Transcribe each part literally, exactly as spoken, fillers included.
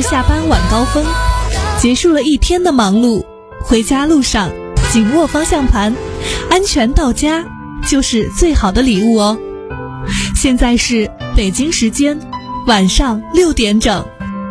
下班晚高峰，结束了一天的忙碌，回家路上紧握方向盘，安全到家就是最好的礼物哦。现在是北京时间晚上六点整。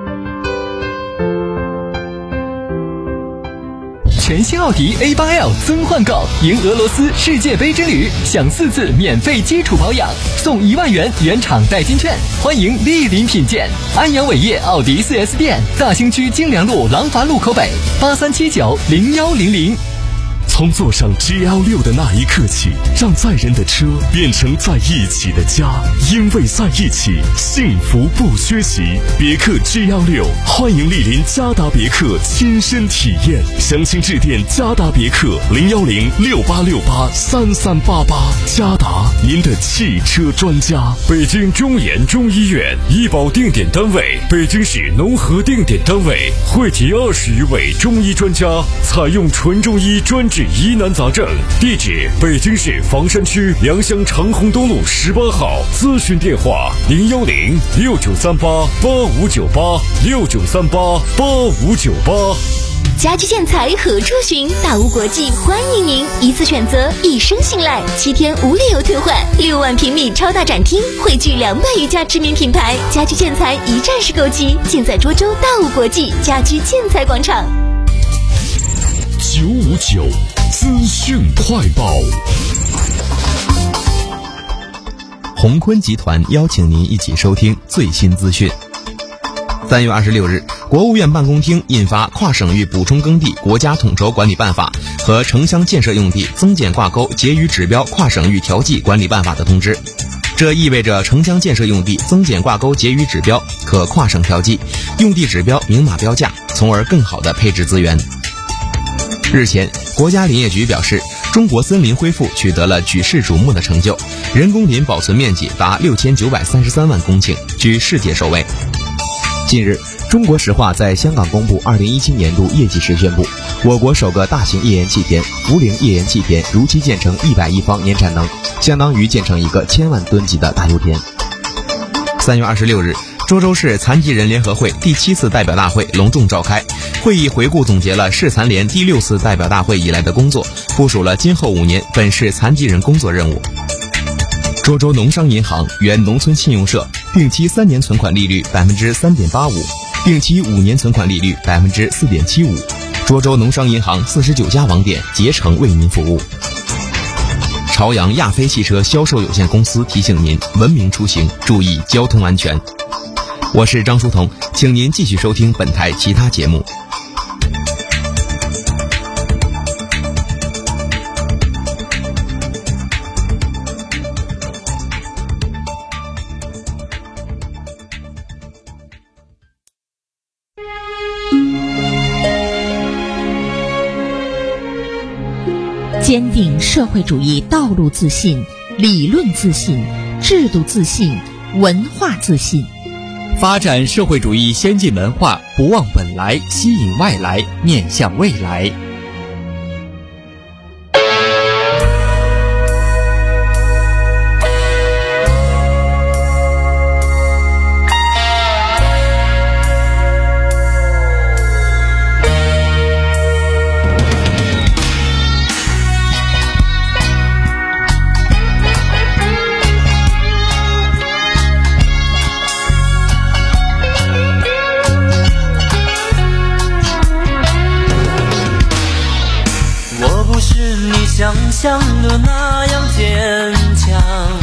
全新奥迪 A 八 L 增换购，赢俄罗斯世界杯之旅，享四次免费基础保养，送一万元原厂代金券，欢迎莅临品鉴。安阳伟业奥迪 四 S 店，大兴区京良路廊坊路口北，八三七九零幺零零。 从坐上 G L 六 的那一刻起，让载人的车变成在一起的家，因为在一起，幸福不缺席。别克 G L 六，欢迎莅临嘉达别克亲身体验，详情致电嘉达别克零幺零六八六八三三八八。嘉达，您的汽车专家。 北京中研中医院医保定点单位，北京市农合定点单位，汇集二十余位中医专家，采用纯中医专治疑难杂症。地址：北京市房山区良乡长虹东路十八号。咨询电话：零幺零六九三八八五九八六九三八八五九八。 家居建材何处寻？大屋国际欢迎您，一次选择，一生信赖，七天无理由退换，六万平米超大展厅，汇聚两百余家知名品牌，家居建材一站式购机，尽在涿州大屋国际家居建材广场。 九五九资讯快报。 鸿坤集团邀请您一起收听最新资讯。三月二十六日，国务院办公厅印发《跨省域补充耕地国家统筹管理办法》和《城乡建设用地增减挂钩结余指标跨省域调剂管理办法》的通知。这意味着城乡建设用地增减挂钩结余指标可跨省调剂，用地指标明码标价，从而更好地配置资源。日前，国家林业局表示，中国森林恢复取得了举世瞩目的成就，人工林保存面积达六千九百三十三万公顷，居世界首位。近日，中国石化在香港公布二零一七年度业绩时宣布，我国首个大型页岩气田涪陵页岩气田如期建成一百亿方年产能，相当于建成一个千万吨级的大油田。三月二十六日，涿州市残疾人联合会第七次代表大会隆重召开，会议回顾总结了市残联第六次代表大会以来的工作，部署了今后五年本市残疾人工作任务。涿州农商银行原农村信用社定期三年存款利率百分之三点八五，定期五年存款利率百分之四点七五。涿州农商银行四十九家网点竭诚为您服务。朝阳亚飞汽车销售有限公司提醒您：文明出行，注意交通安全。我是张书彤，请您继续收听本台其他节目。 坚定社会主义道路自信，理论自信，制度自信，文化自信。 发展社会主义先进文化，不忘本来，吸引外来，面向未来。 想象的那样坚强，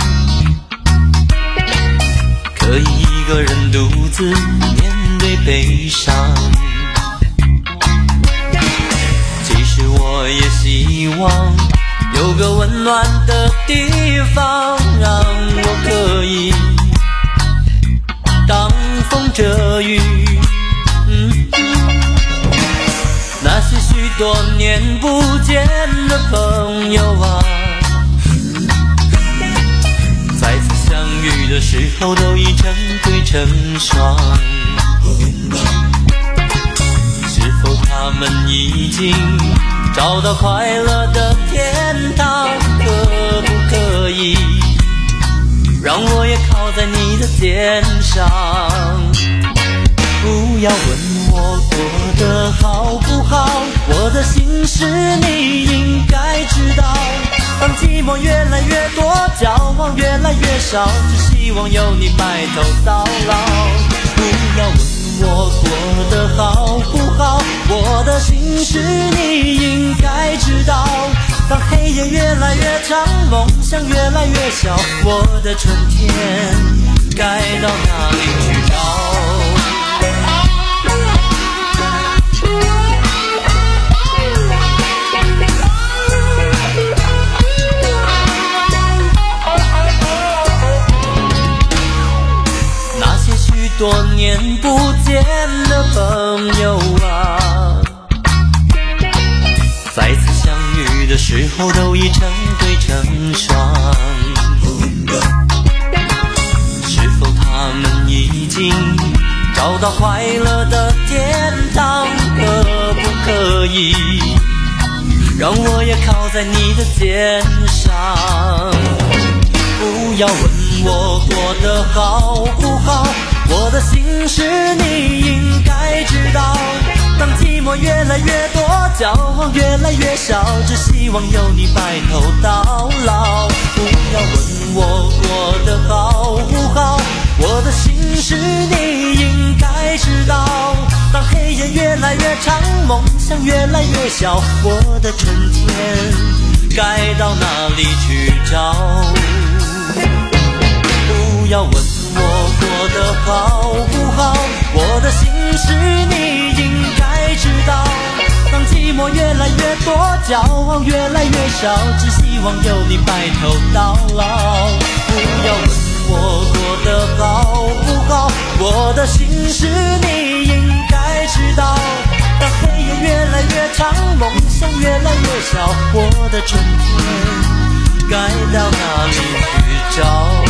可以一个人独自面对悲伤。其实我也希望有个温暖的地方，让我可以挡风遮雨。嗯那些许多年不见的朋友啊，再次相遇的时候都已成对成双。是否他们已经找到快乐的天堂？可不可以让我也靠在你的肩上？不要问我过得好不好，我的心事你应该知道。当寂寞越来越多，交往越来越少，只希望有你白头到老。不要问我过得好不好，我的心事你应该知道。当黑夜越来越长，梦想越来越小，我的春天该到哪里去找？那些许多年不见的朋友啊，再次相遇的时候都已成对成双，是否他们已经找到快乐的天堂？可不可以让我也靠在你的肩上？不要问我过得好不好，我的心事你应该知道。当寂寞越来越多，交往越来越少，只希望有你白头到老。不要问我过得好不好，我的心事你应该知道。当黑夜越来越长，梦想越来越小，我的春天该到哪里去找？不要问我过得好不好，我的心事你应该知道。当寂寞越来越多，交往越来越少，只希望有你白头到老。不要问我过得好不好，我的心事你应该知道。当黑夜越来越长，梦想越来越小，我的春天该到哪里去找？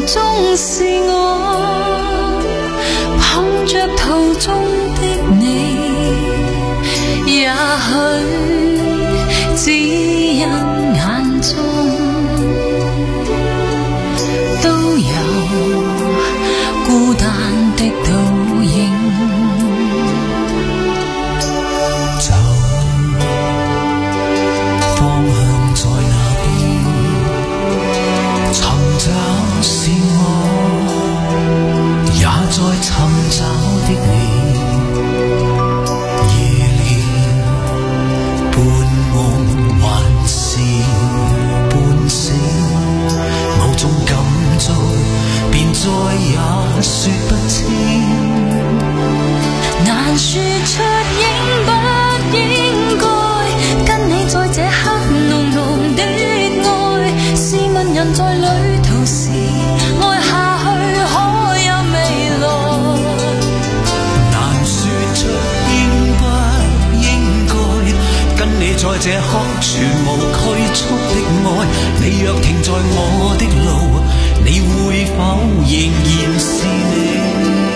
中是我，碰着途中的你，也許只因眼中都有孤單的倒影。 走，方向在哪邊？尋找是我，也在尋找的你。夜練半夢還是半醒，某種感觸便再也說不清。 難說出應不應該跟你在這刻濃濃的愛，試問人在旅途時愛下去可有未來？ 難說出應不應該跟你在這刻全無拘束的愛，你若停在我的路，你會否仍然是你？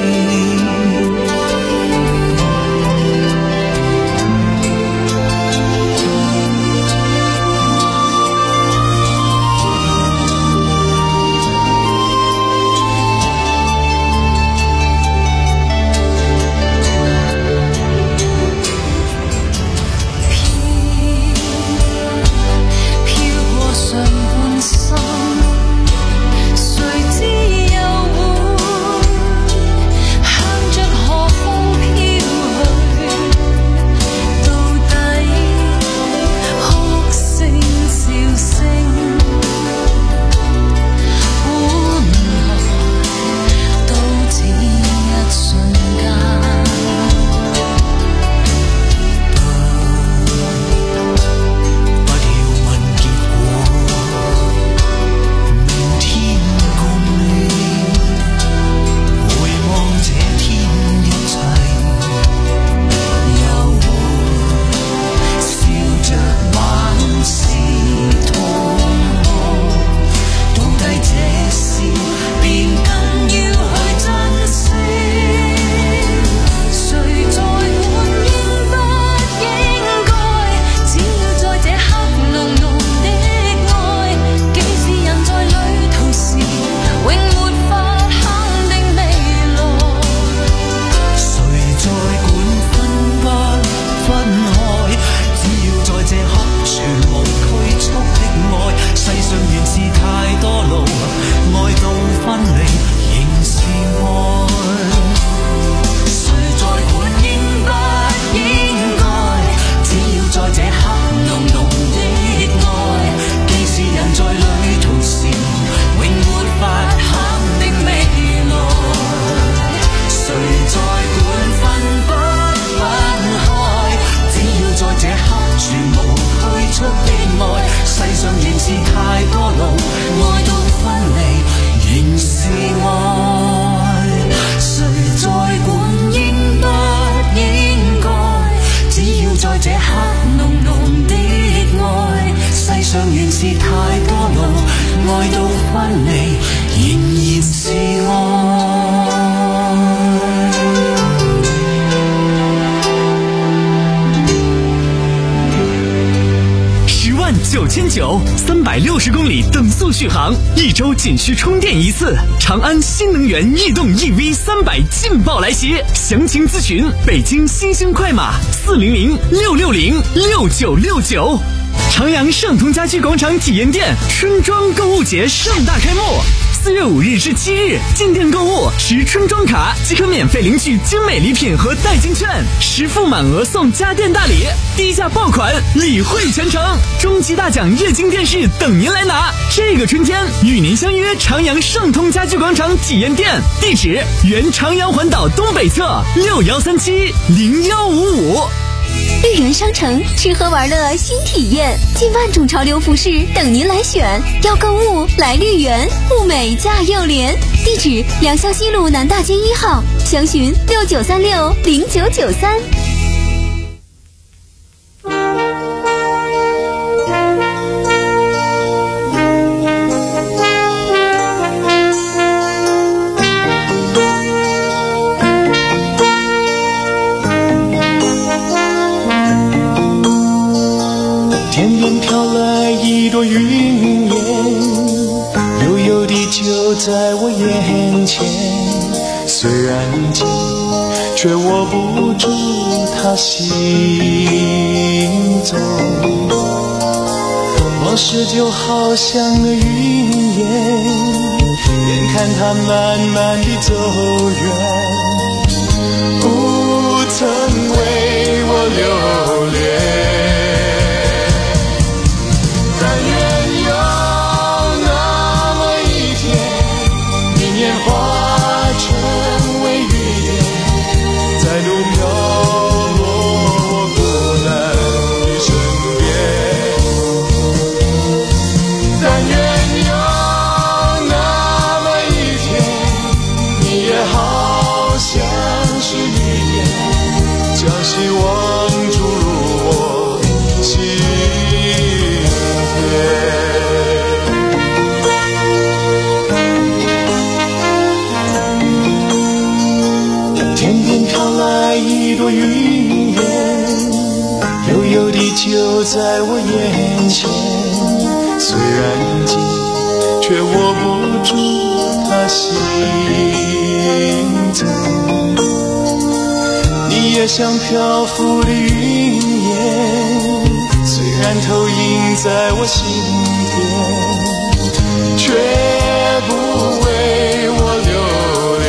九千九，三百六十公里等速续航，一周仅需充电一次。长安新能源逸动 E V 三百劲爆来袭，详情咨询北京新兴快马四零零六六零六九六九。长阳盛通家居广场体验店春装购物节盛大开幕。四月五日至七日，进店购物持春装卡即可免费领取精美礼品和代金券，实付满额送家电大礼，低价爆款，礼惠全程，终极大奖液晶电视等您来拿。这个春天与您相约长阳盛通家居广场体验店，地址原长阳环岛东北侧六幺三七零幺五五。 绿园商城吃喝玩乐新体验，近万种潮流服饰等您来选。要购物来绿园，物美价又廉。地址：良校西路南大街一号，详询六九三六零九九三。 就在我眼前，虽然近，却握不住他行踪。往事就好像个云烟，眼看它慢慢地走远，不曾为我留恋。但愿有那么一天，你年华成为雨点，再度飘落我孤单的身边。但愿有那么一天，你也好像是雨点，将希望注入我心田。天边飘来一朵云烟，悠悠地就在我眼前，虽然近，却握不住它行踪。你也像漂浮的云烟，虽然投影在我心田，却不为我留恋。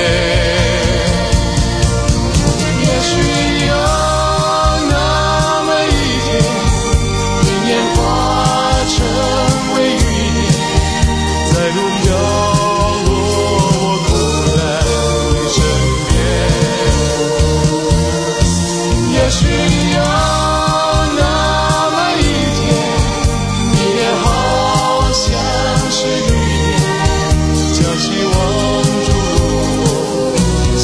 也许有那么一天，你年华成为雨点，再度飘落我孤单的身边。也许有那么一天，你也好像是雨点，将希望注入我心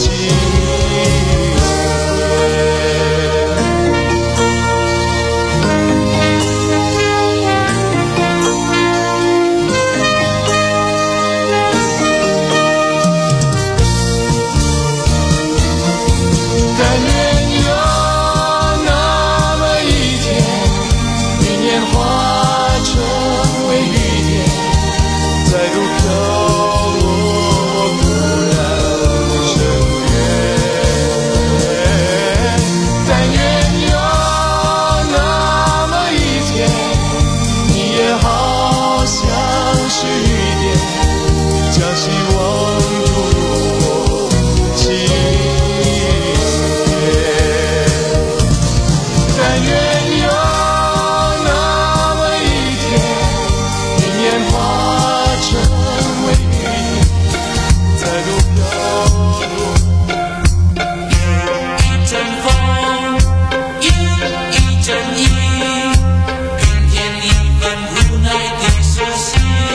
但愿有那么一天，你年华成为雨点，再度飘落我孤单的身边。但愿有那么一天，你也好像是雨点，将希望注入我心田。但愿有那么一天，你年华成为雨点，再度飘落。 一阵风，一一阵雨，平添一份无奈的熟悉。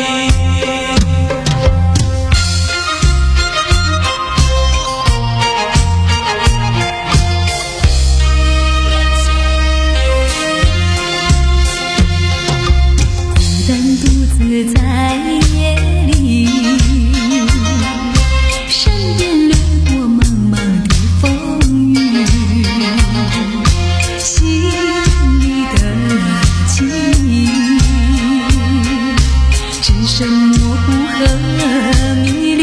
孤单独自在夜里，身边掠过茫茫的风雨，心里的记忆只剩模糊和迷离。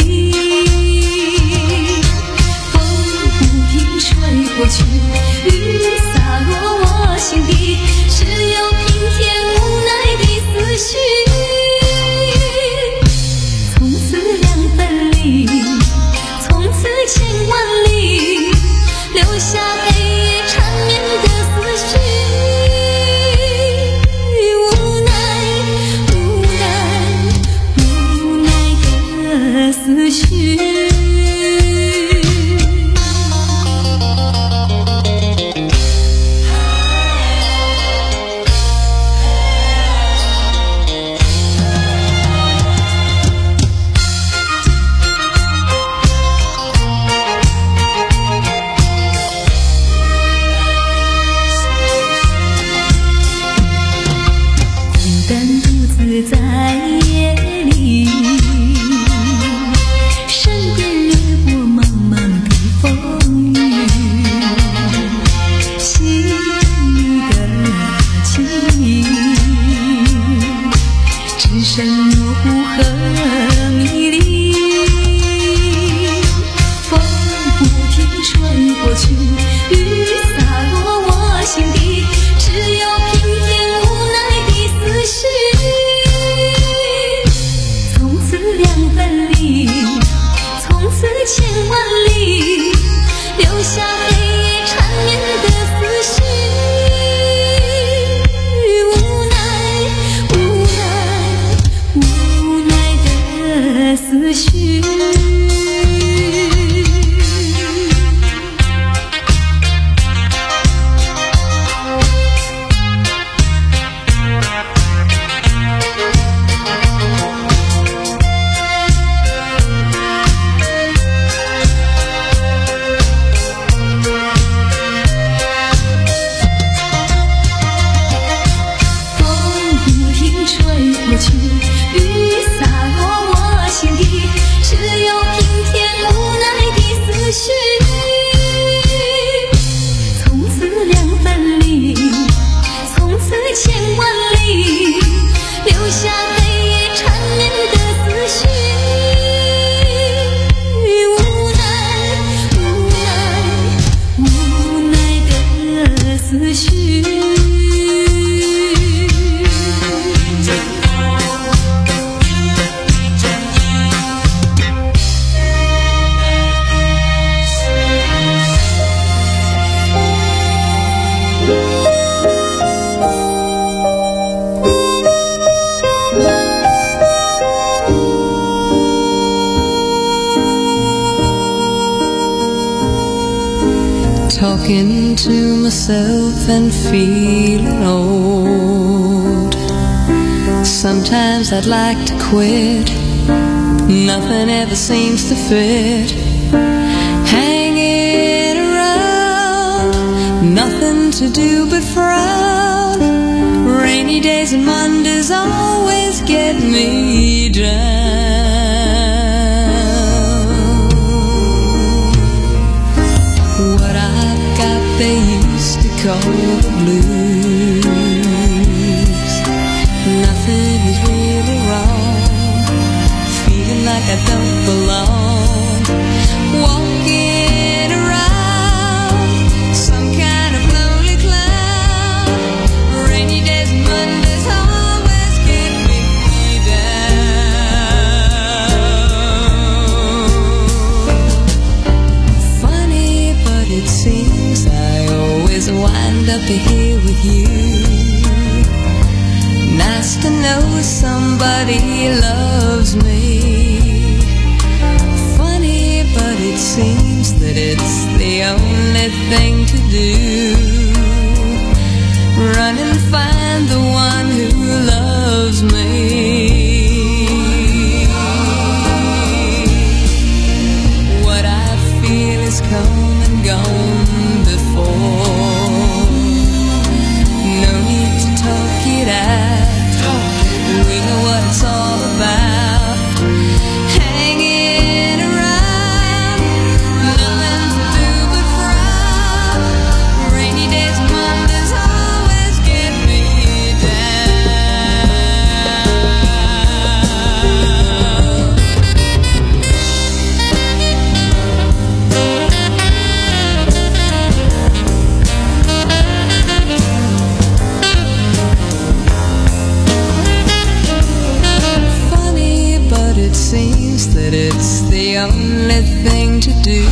风不停吹过去，雨洒落我心底，只有平添无奈的思绪。从此两分离，从此千万里，留下黑夜缠绵的思绪。无奈，无奈，无奈的思绪。孤单独自在夜里，身边绪。 Talking to myself and feeling old. Sometimes I'd like to quit. Nothing ever seems to fit. Hanging around, nothing to do but frown. Rainy days and Mondays always get me down. They used to call the blues. Nothing is really wrong. Feeling like I don't belong. Walking around some kind of lonely cloud. Rainy days and Mondays always get me down. Funny, but it seems I always wind up here with you. Nice to know somebody loves me. Funny, but it seems that it's the only thing to do. Run and find the one who loves me. What I feel is come and gone before. No need to talk it out. We know what it's all about. Hanging around, nothing to do but frown. Rainy days and Mondays always get me seems that it's the only thing to do.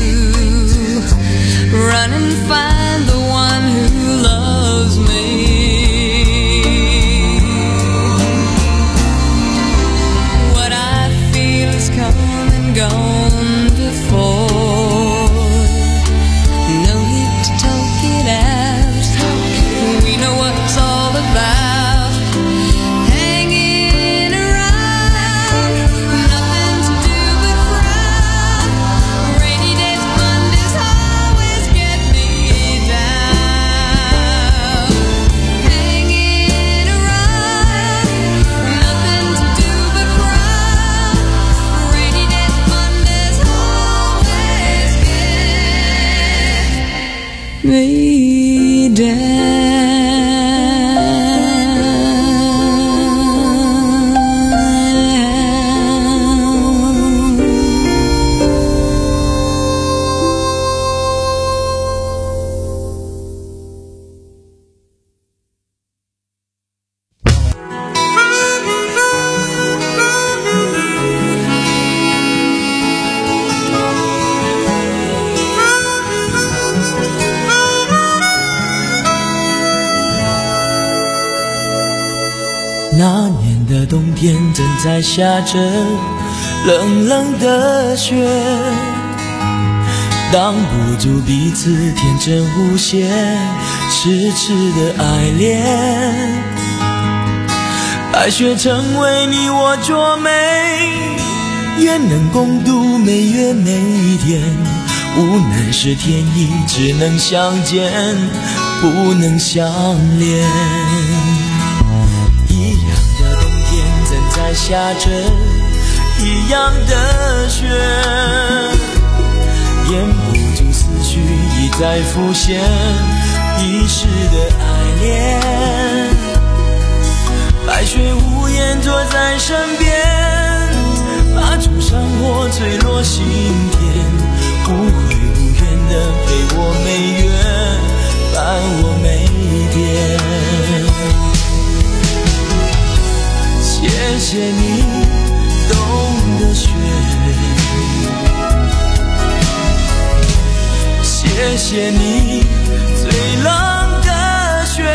Run and find the one who loves me. What I feel is come and gone before. No need to talk it out. We know what it's all about. Me down. 那年的冬天正在下着， 冷冷的雪，挡不住彼此天真无邪痴痴的爱恋。白雪成为你我捉美，愿能共度每月每一天。无奈是天意，只能相见不能相恋。一样的冬天正在下着一样的雪，掩不住思绪已在浮现遗失的爱恋。白雪无言坐在身边，把灼伤我坠落心田，无悔无怨的陪我每月，伴我每天。谢谢你懂得雪，谢谢你最冷的雪，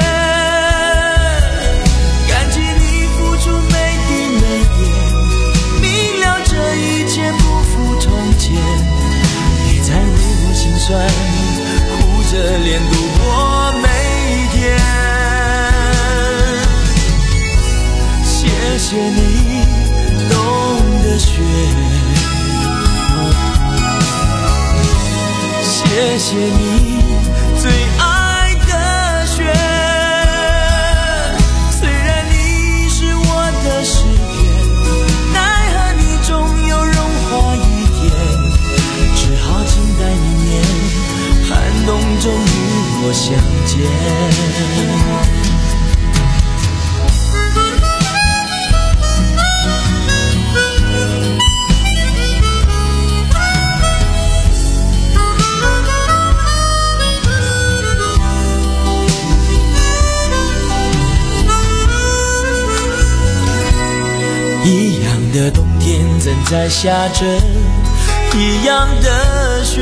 感激你付出每滴每点，明了这一切不负从前，也在为我心酸，苦着脸度过每天。谢谢你懂得雪，谢谢你最爱的雪。虽然你是我的诗篇，奈何你终有融化一天，只好静待明年，寒冬中与我相见。一样的冬天正在下着一样的雪，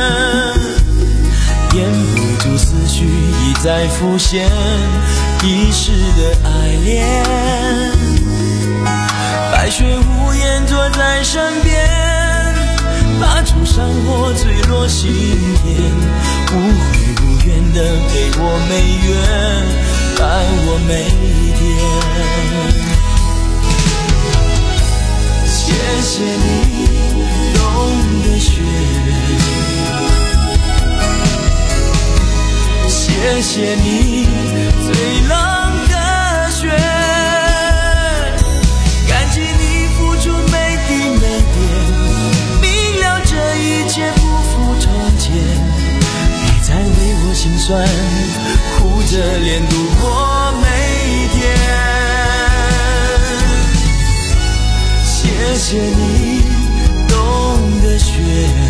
掩不住思绪已在浮现遗失的爱恋。白雪无言坐在身边，把灼伤我坠落心田，无悔无怨的陪我每月，伴我每天。谢谢你懂得雪，谢谢你最冷的雪，感激你付出每滴每点，明了这一切不负从前，也在为我心酸，苦着脸度过每天。谢谢你懂得雪，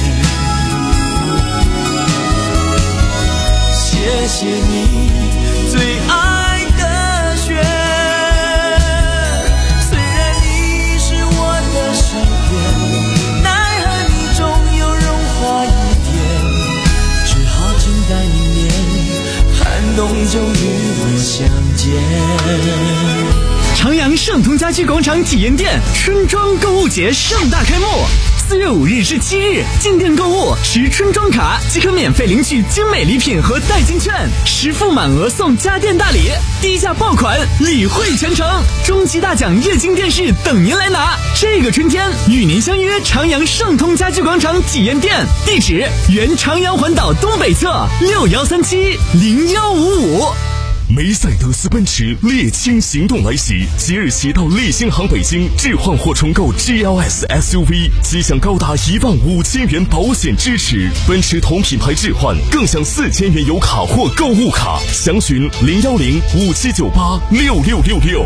谢谢你最爱的雪。虽然你是我的诗篇，奈何你终有融化一天，只好静待明年，寒冬中与我相见。 长阳盛通家居广场体验店春装购物节盛大开幕，四月五日至七日，进店购物持春装卡即可免费领取精美礼品和代金券，实付满额送家电大礼，低价爆款，礼惠全程，终极大奖液晶电视等您来拿。这个春天与您相约长阳盛通家居广场体验店，地址原长阳环岛东北侧六幺三七零幺五五。 梅赛德斯奔驰猎青行动来袭，即日起到利星行北京置换或重购 G L S S U V， 即享高达一万五千元保险支持。奔驰同品牌置换更享四千元油卡或购物卡，详询零幺零五七九八六六六六。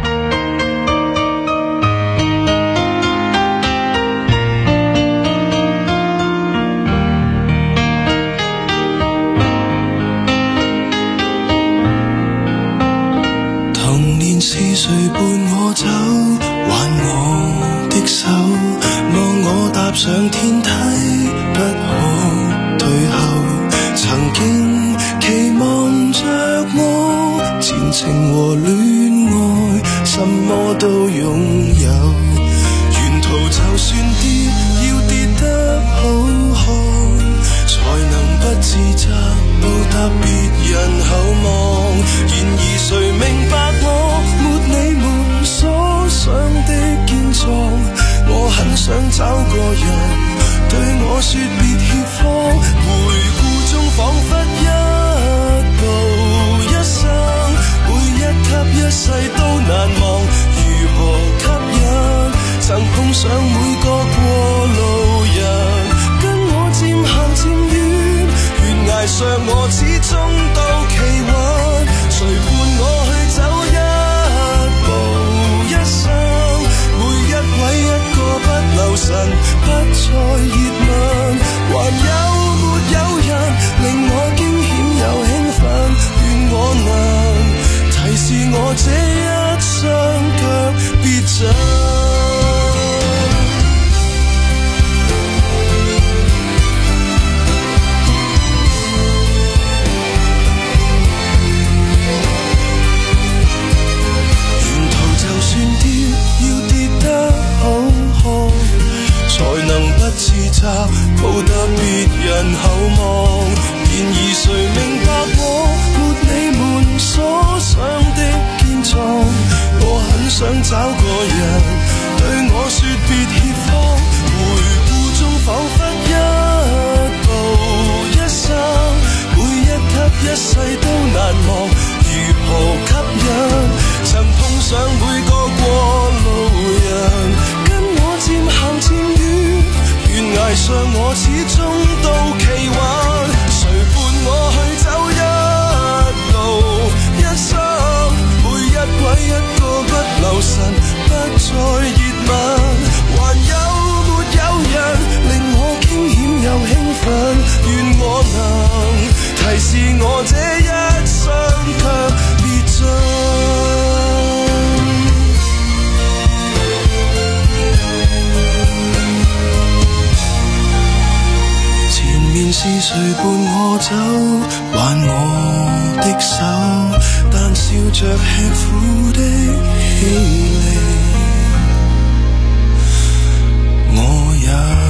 是誰伴我走，挽我的手，望我踏上天梯，不可退後。曾經期望着我，前程和戀愛，什麼都擁有。沿途就算人對我說別怯慌，回顧中彷彿一步一生，每一級一世都難忘，如何吸引曾碰上每個過路人，跟我漸行漸遠，懸崖上我始終都企穩，誰伴我去走一步一生，每一位一個不留神，不再熱吻，還有沒有人令我驚險又興奮，願我能提示我這一雙腳別震。才能不自責，抱得別人厚望，然而誰明白我沒你們所想的堅壯，我很想找個人對我說別怯慌，回顧中彷彿一步一生，每一級一世都難忘，如何吸引曾碰上每個過路人，跟我漸行漸遠，懸崖上我始終都企穩，誰伴我去走一路一生，每一位一個不留神，不再熱吻，還有沒有人令我驚險又興奮，願我能提示我這一雙腳別震。面是誰伴我走，挽我的手，但笑着吃苦的氣力，我也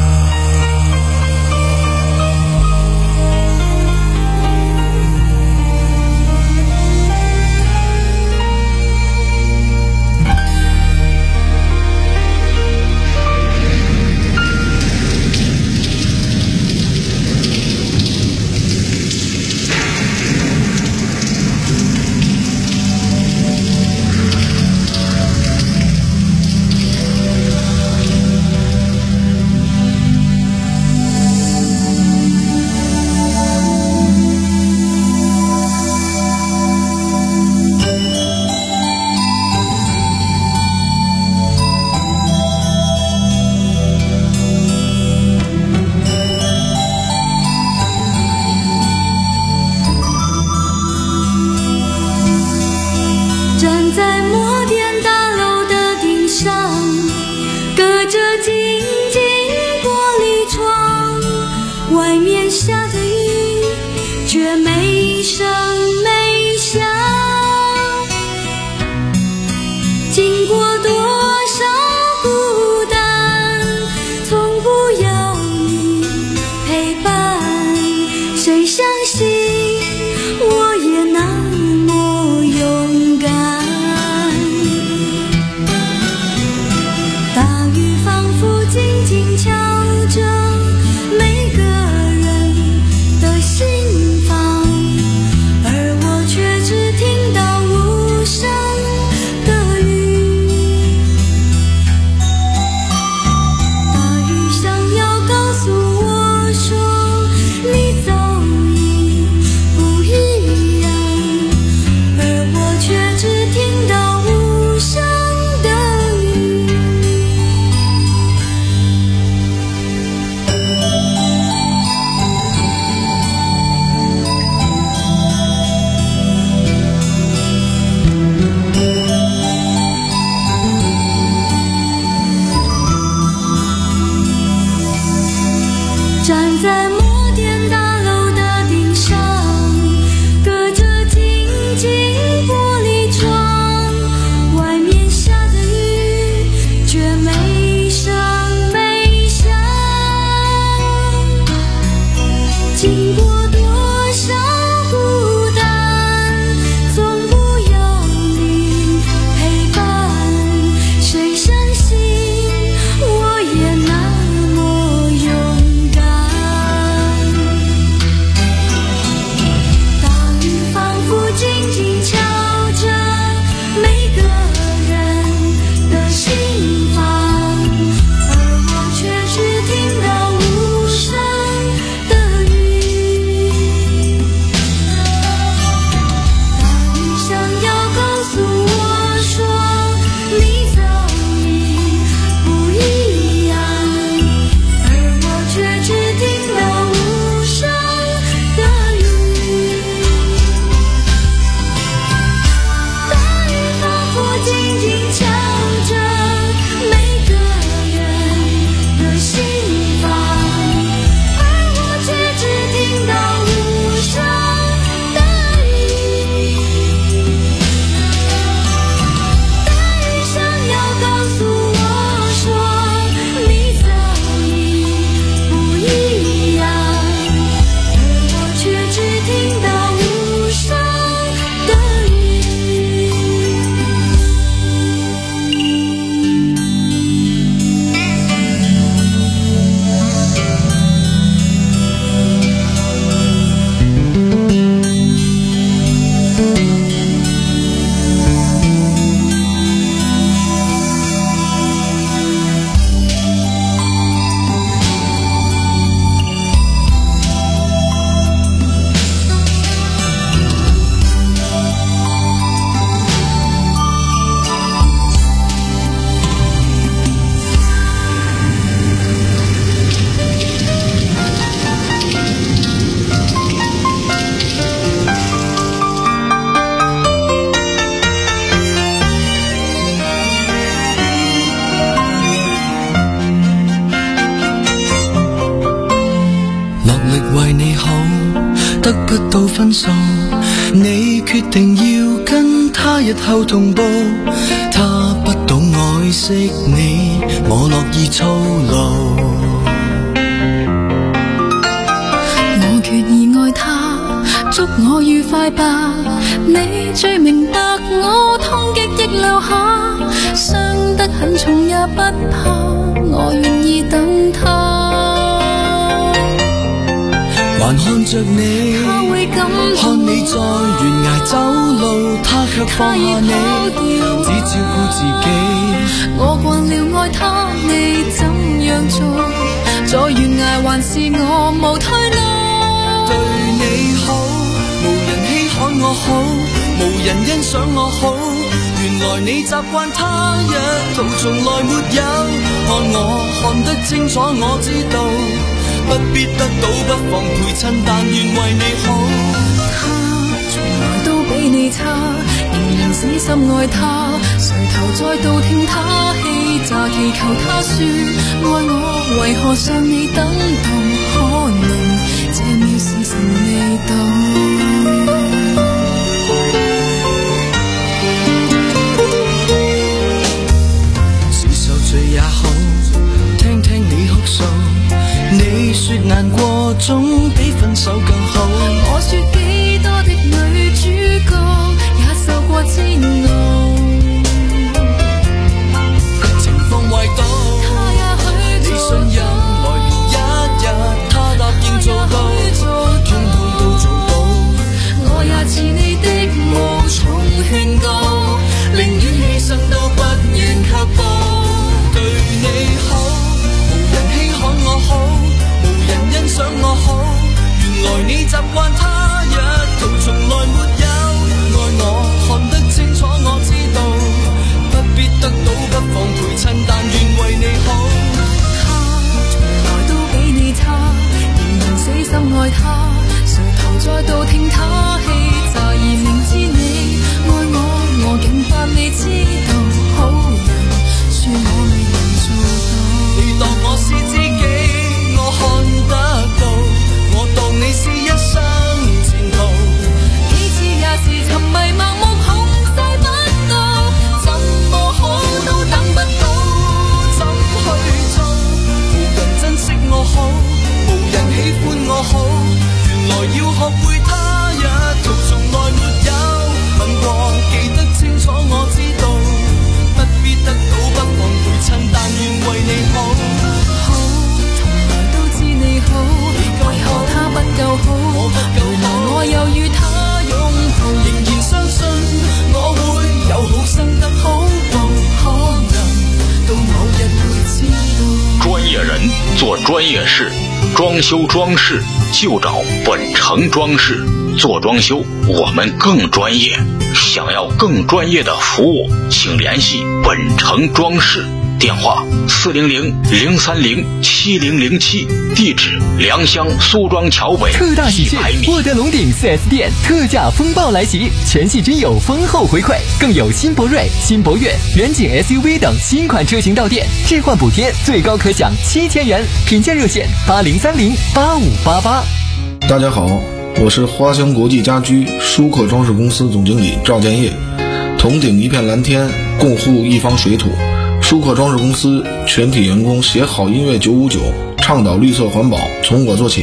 為你好，得不到分數，你決定要跟他日後同步，他不懂愛惜你，我樂意操勞。 我決意愛他，祝我愉快吧，你最明白我痛極亦留下，傷得很重也不怕，我願意等他。 還看着你， 他會感動， 看你在懸崖走路，他卻放下你，只照顧自己。 我慣了愛他，你怎樣做？在懸崖還是我無退路。 對你好，無人稀罕我好，無人欣賞我好，原來你習慣他一套，從來沒有看我看得清楚，我知道不必得到不妨陪襯，但願為你好。 他從來都比你差，仍然死心愛他，垂頭再度聽他氣詐，祈求他說愛我，為何尚未等到？可能這秒事情未到。 是受罪也好，聽聽你哭訴，你說難過總比分手更好。 我說幾多的女主角也受過煎熬， 情況壞到他也許你信任來年一日，他答應做到，通通都做到。 我也似你的無從勸告，寧願犧牲都不願卻步。 對你好，無人稀罕我好，無人欣賞我好，原來你習慣他一套，從來沒有愛我，看得清楚我知道，不必得到不妨陪襯，但願為你好。 他從來都比你差，仍然死心愛他，垂頭再度聽他氣詐，而明知你愛我，我竟怕你知道，好人說我未能做到。 你當我是知己，我看得到，我當你是一生前途。 幾次也是沉迷盲目控制不到，怎麼好都等不到， 怎去做？無人珍惜我好，無人喜歡我好，原來要學會他一套，從來沒有問過，記得清楚我知道，不必得到不妨陪襯，但願為你好。 好，從來都知你好，為何他不夠好？原來我又與他擁抱， 仍然相信我會有好生得好報，可能到某日會知道。 專業人做專業事，裝修裝飾就找本城裝飾。做裝修我們更專業，想要更專業的服務，請聯繫本城裝飾，電話四零零零三零七零零七，地址良鄉蘇莊橋尾。 特大喜讯，沃德龙鼎 四 S 店特價風暴來襲，全系均有豐厚回饋，更有新博瑞、新博越、遠景 S U V 等新款車型到店，置換補貼最高可享七千元，品鑑熱線八零三零八五八八。 大家好，我是花香國際家居舒克裝飾公司總經理趙建業。同頂一片藍天，共護一方水土。舒克裝飾公司全體員工寫好音樂九五九，倡導綠色環保，從我做起。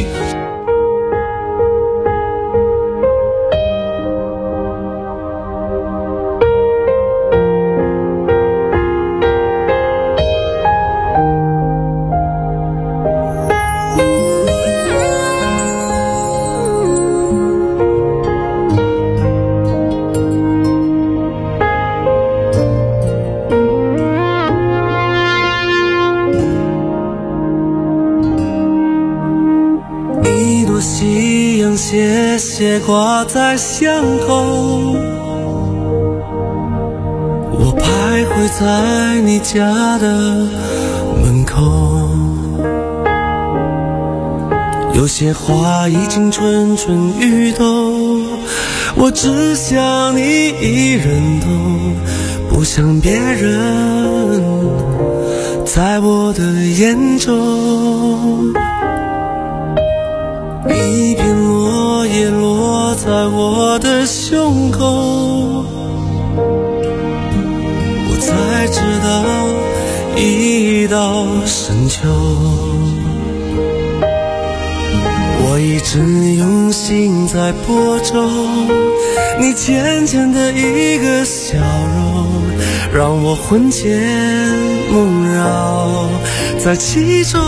斜斜挂在巷口，我徘徊在你家的门口，有些话已经蠢蠢欲动，我只想你一人懂，不想别人在我的眼中。 一道深秋。我一直用心在播种，你浅浅的一个笑容，让我魂牵梦绕在其中。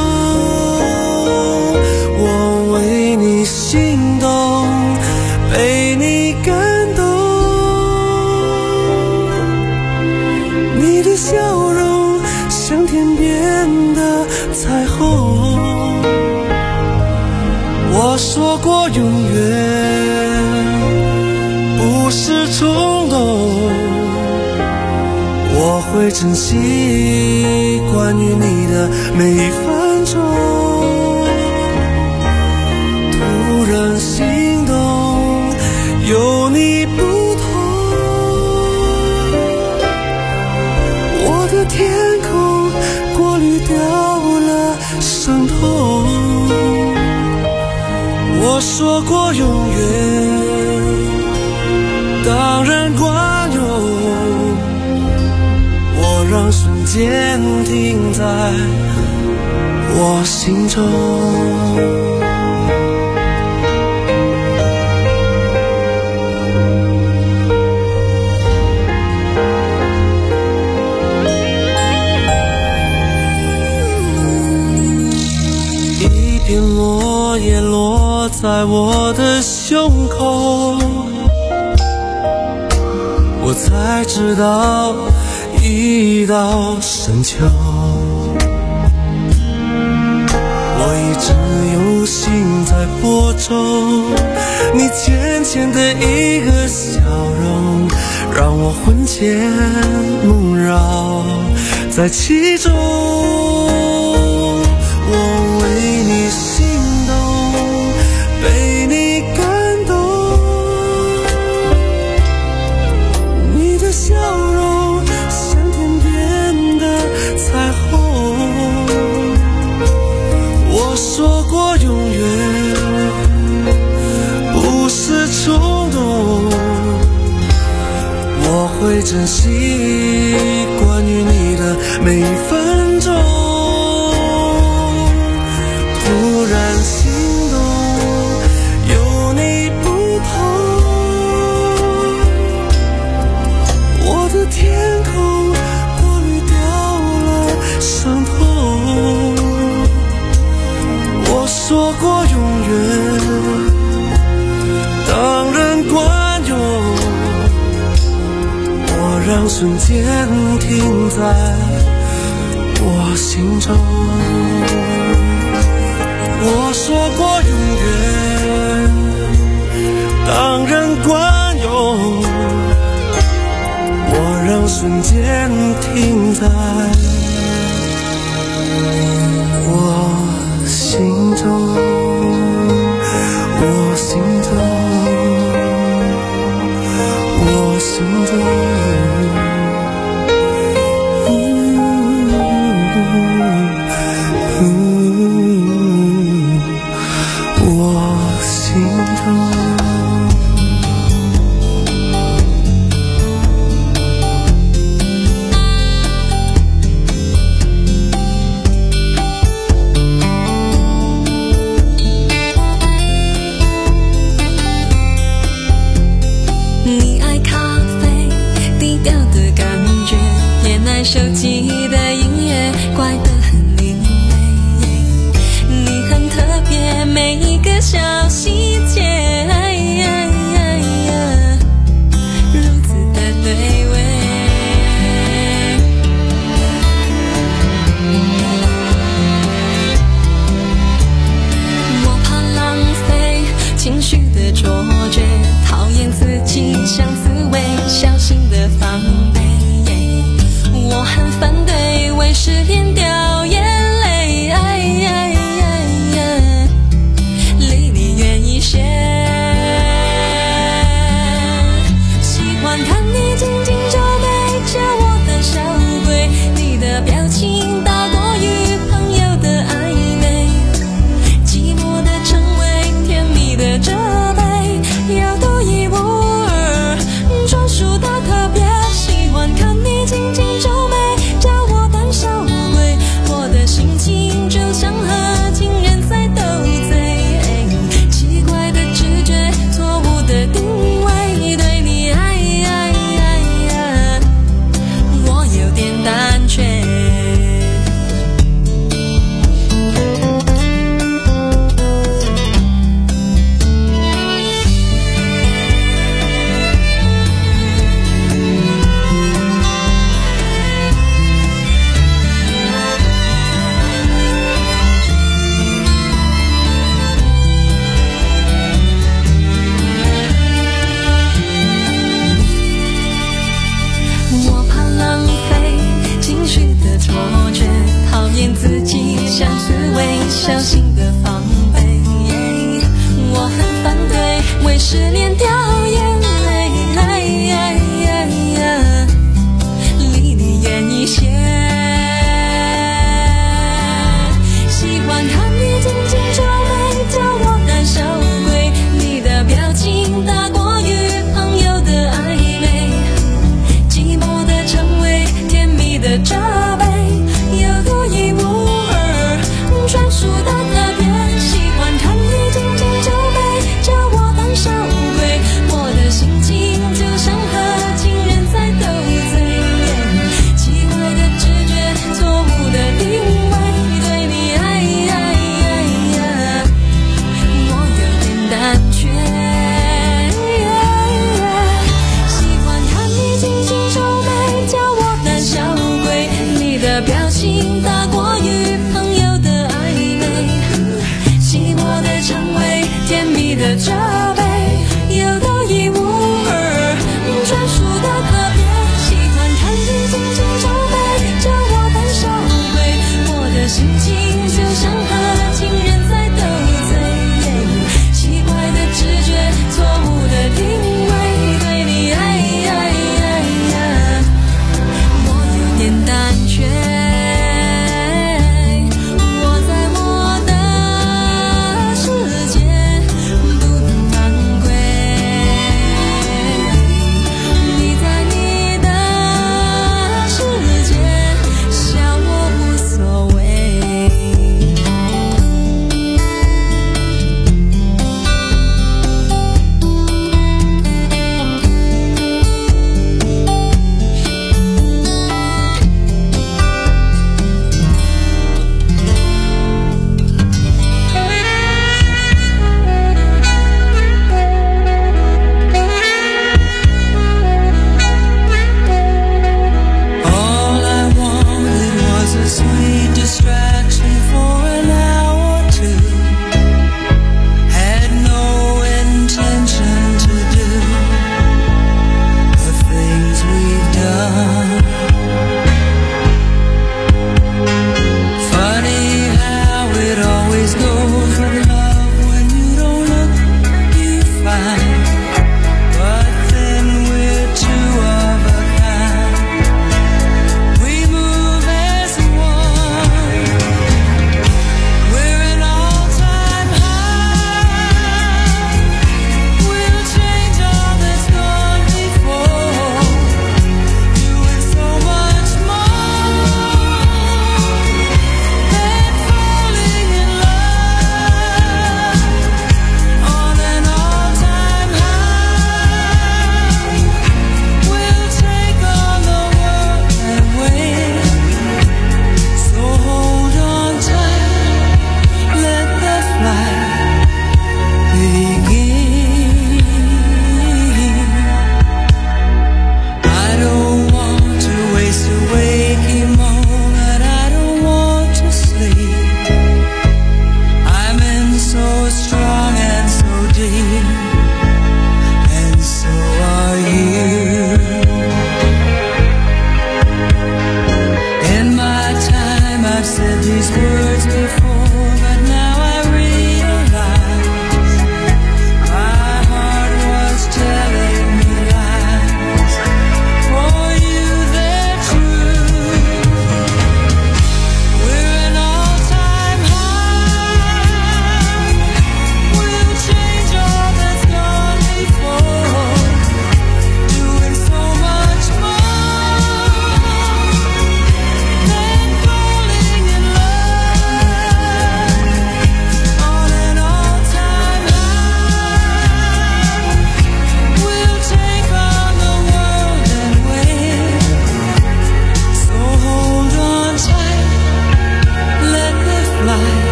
我为你心动，被你感动，你的笑容像天边的彩虹。我说过永远不是冲动，我会珍惜关于你的每一分钟。突然心动，有你不同，我的天空过滤掉了伤痛。我说过永远当然管用，我让瞬间停在我心中。一片落叶落在我的胸口，我才知道一道深秋。我一直用心在播种，你浅浅的一个笑容，让我魂牵梦绕在其中。我为你心动，被你感动，你的笑容像天边的彩虹。我说过永远不是冲动，我会珍惜关于你的每一分钟。突然心动，有你不同，我的天空过滤掉了伤痛。我说过永远当然管用，我让瞬间停在我心中。我说过永远当然管用，我让瞬间停在我心中，我心中，我心中。 手机的音乐怪得很另类，你很特别，每一个小细节如此的对味。我怕浪费情绪的卓绝，讨厌自己像刺猬，小心的防备。我很反对为失恋掉眼泪，离你远一些。喜欢看你紧紧就背着我的小鬼，你的表情大过于朋友的暧昧，寂寞的称谓，甜蜜的责备，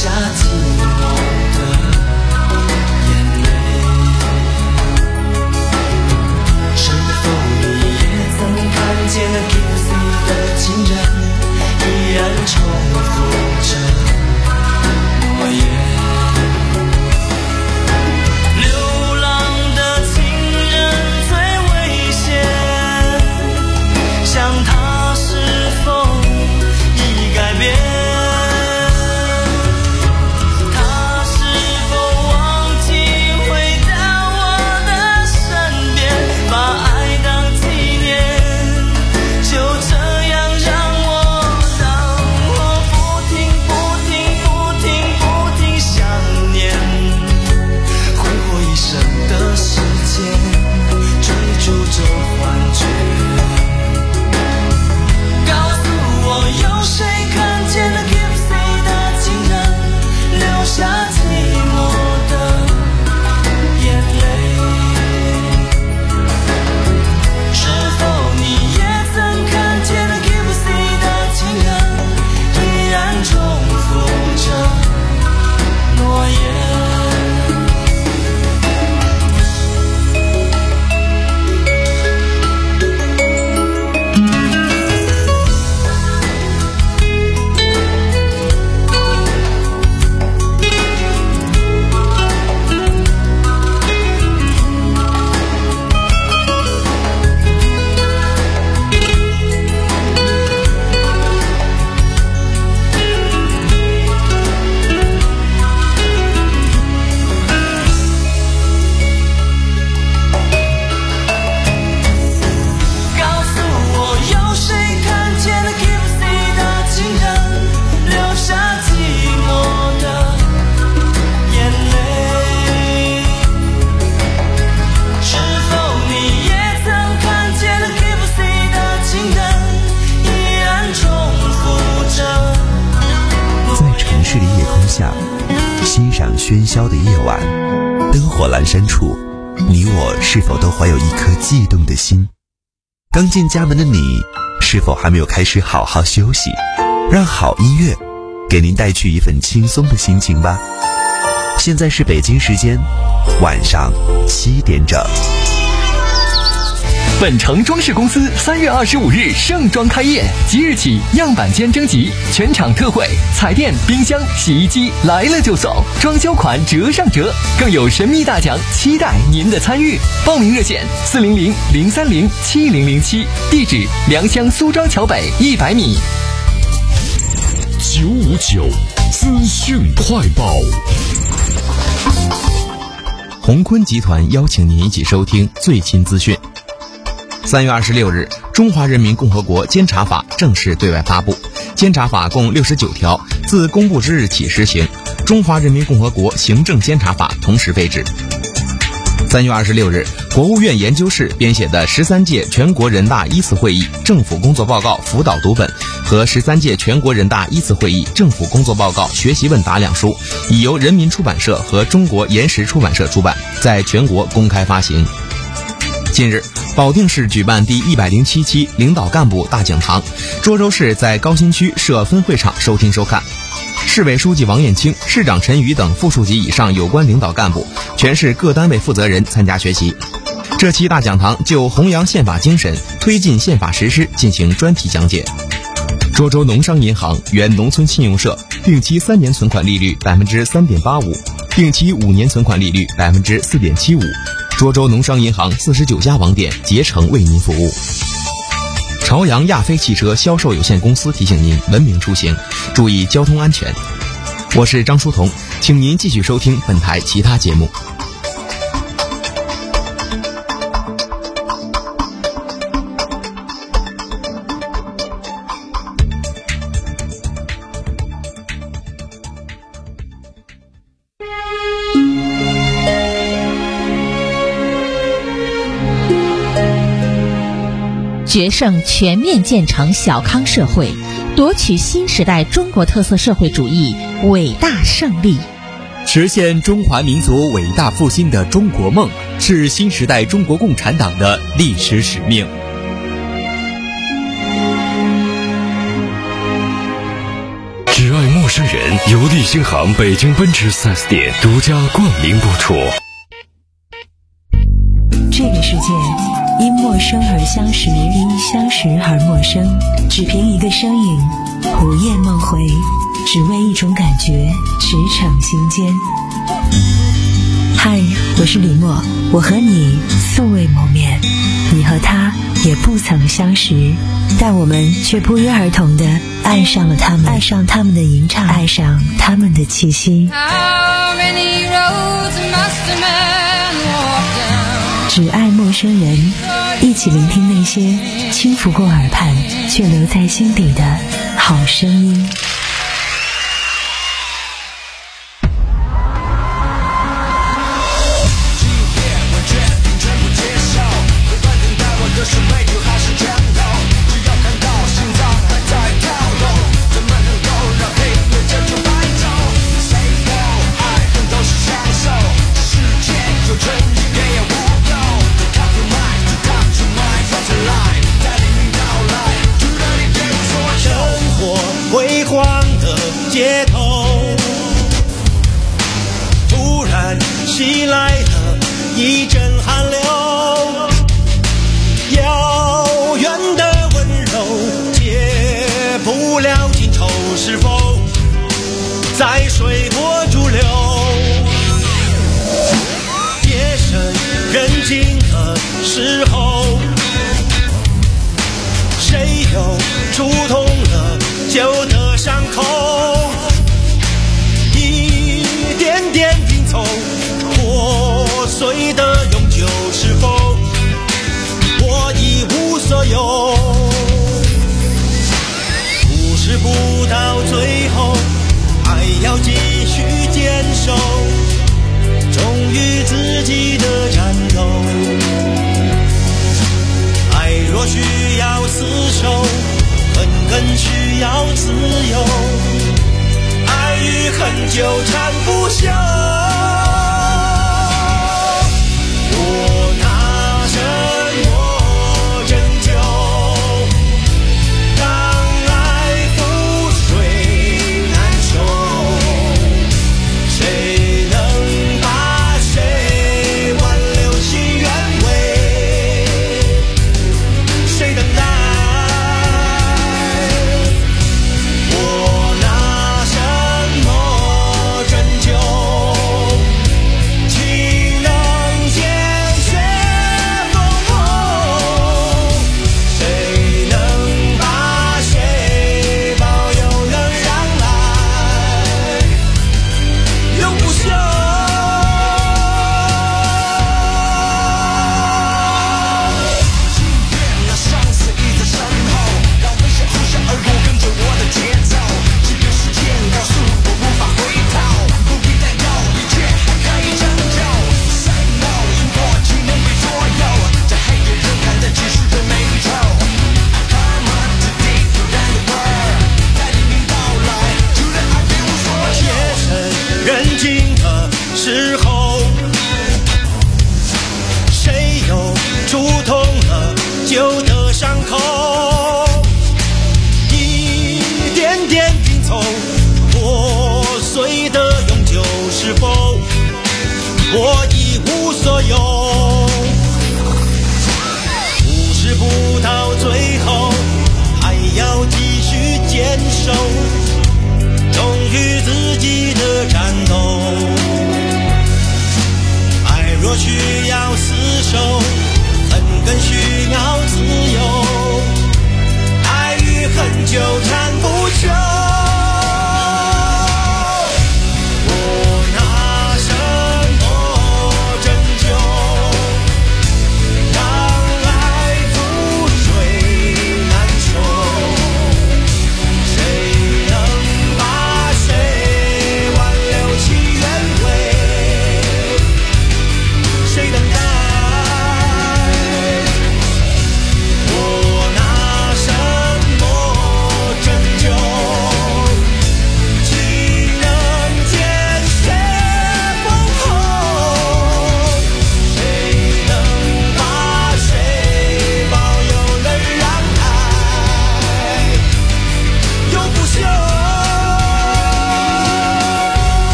下寂寞的眼泪。是否你也曾看见那 Guilty 的情人依然重复着诺言？流浪的情人最危险，想他是否已改变？他是否忘记回到我的身边，把爱当纪念？就这样让我当我不停不停不停不停想念，挥霍一生的时间，追逐着幻觉。告诉我，有谁看见了 Gypsy 的情人留下寂寞的眼泪？是否你也曾看见了 Gypsy 的情人依然重复着诺言？告诉我，有谁看见了 Gypsy 的情人留下寂寞的眼泪？是否你也曾看见了 Gypsy 的情人依然重复着？ 在城市的夜空下，欣赏喧嚣的夜晚，灯火阑珊处，你我是否都怀有一颗悸动的心？刚进家门的你，是否还没有开始好好休息？让好音乐给您带去一份轻松的心情吧。现在是北京时间晚上七点整。 本城装饰公司三月二十五日盛装开业，即日起样板间征集，全场特惠，彩电、冰箱、洗衣机来了就送，装修款折上折，更有神秘大奖，期待您的参与。报名热线：四零零零三零七零零七，地址：良乡苏庄桥北一百米。 九五九资讯快报。 鸿坤集团邀请您一起收听最新资讯。三月二十六日，《中华人民共和国监察法》正式对外发布。监察法共六十九条，自公布之日起施行。《中华人民共和国行政监察法》同时废止。三月二十六日，国务院研究室编写的十三届全国人大一次会议政府工作报告辅导读本和十三届全国人大一次会议政府工作报告学习问答两书，已由人民出版社和中国岩石出版社出版，在全国公开发行。近日，保定市举办第一百零七期领导干部大讲堂，涿州市在高新区设分会场收听收看。市委书记王艳清、市长陈宇等副处级以上有关领导干部、全市各单位负责人参加学习。这期大讲堂就弘扬宪法精神、推进宪法实施进行专题讲解。涿州农商银行原农村信用社定期三年存款利率百分之三点八五，定期五年存款利率百分之四点七五。涿州农商银行四十九家网点竭诚为您服务。朝阳亚飞汽车销售有限公司提醒您文明出行，注意交通安全。我是张书彤，请您继续收听本台其他节目。 决胜全面建成小康社会，夺取新时代中国特色社会主义伟大胜利。 实现中华民族伟大复兴的中国梦，是新时代中国共产党的历史使命。 只爱陌生生人由利星行北京奔驰 四 S 店独家冠名播出。 这个世界因陌生而相识，因相识而陌生，只凭一个身影，午夜梦回，只为一种感觉，驰骋心间。嗨，我是李默，我和你素未谋面，你和他也不曾相识，但我们却不约而同地爱上了他们，爱上他们的吟唱，爱上他们的气息。只爱陌生人，一起聆听那些轻拂过耳畔却留在心底的好声音。 街头突然袭来了一阵寒流，遥远的温柔解不了今愁，是否在随波逐流？夜深人静的时候，谁又触痛了旧的伤口？破碎的永久，是否我一无所有？故事不到最后，还要继续坚守，忠于自己的战斗。爱若需要厮守，恨更需要自由，爱与恨纠缠不休。我一无所有，故事不到最后，还要继续坚守，忠于自己的战斗。爱若需要厮守，恨更需要自由，爱与恨纠缠不休。谁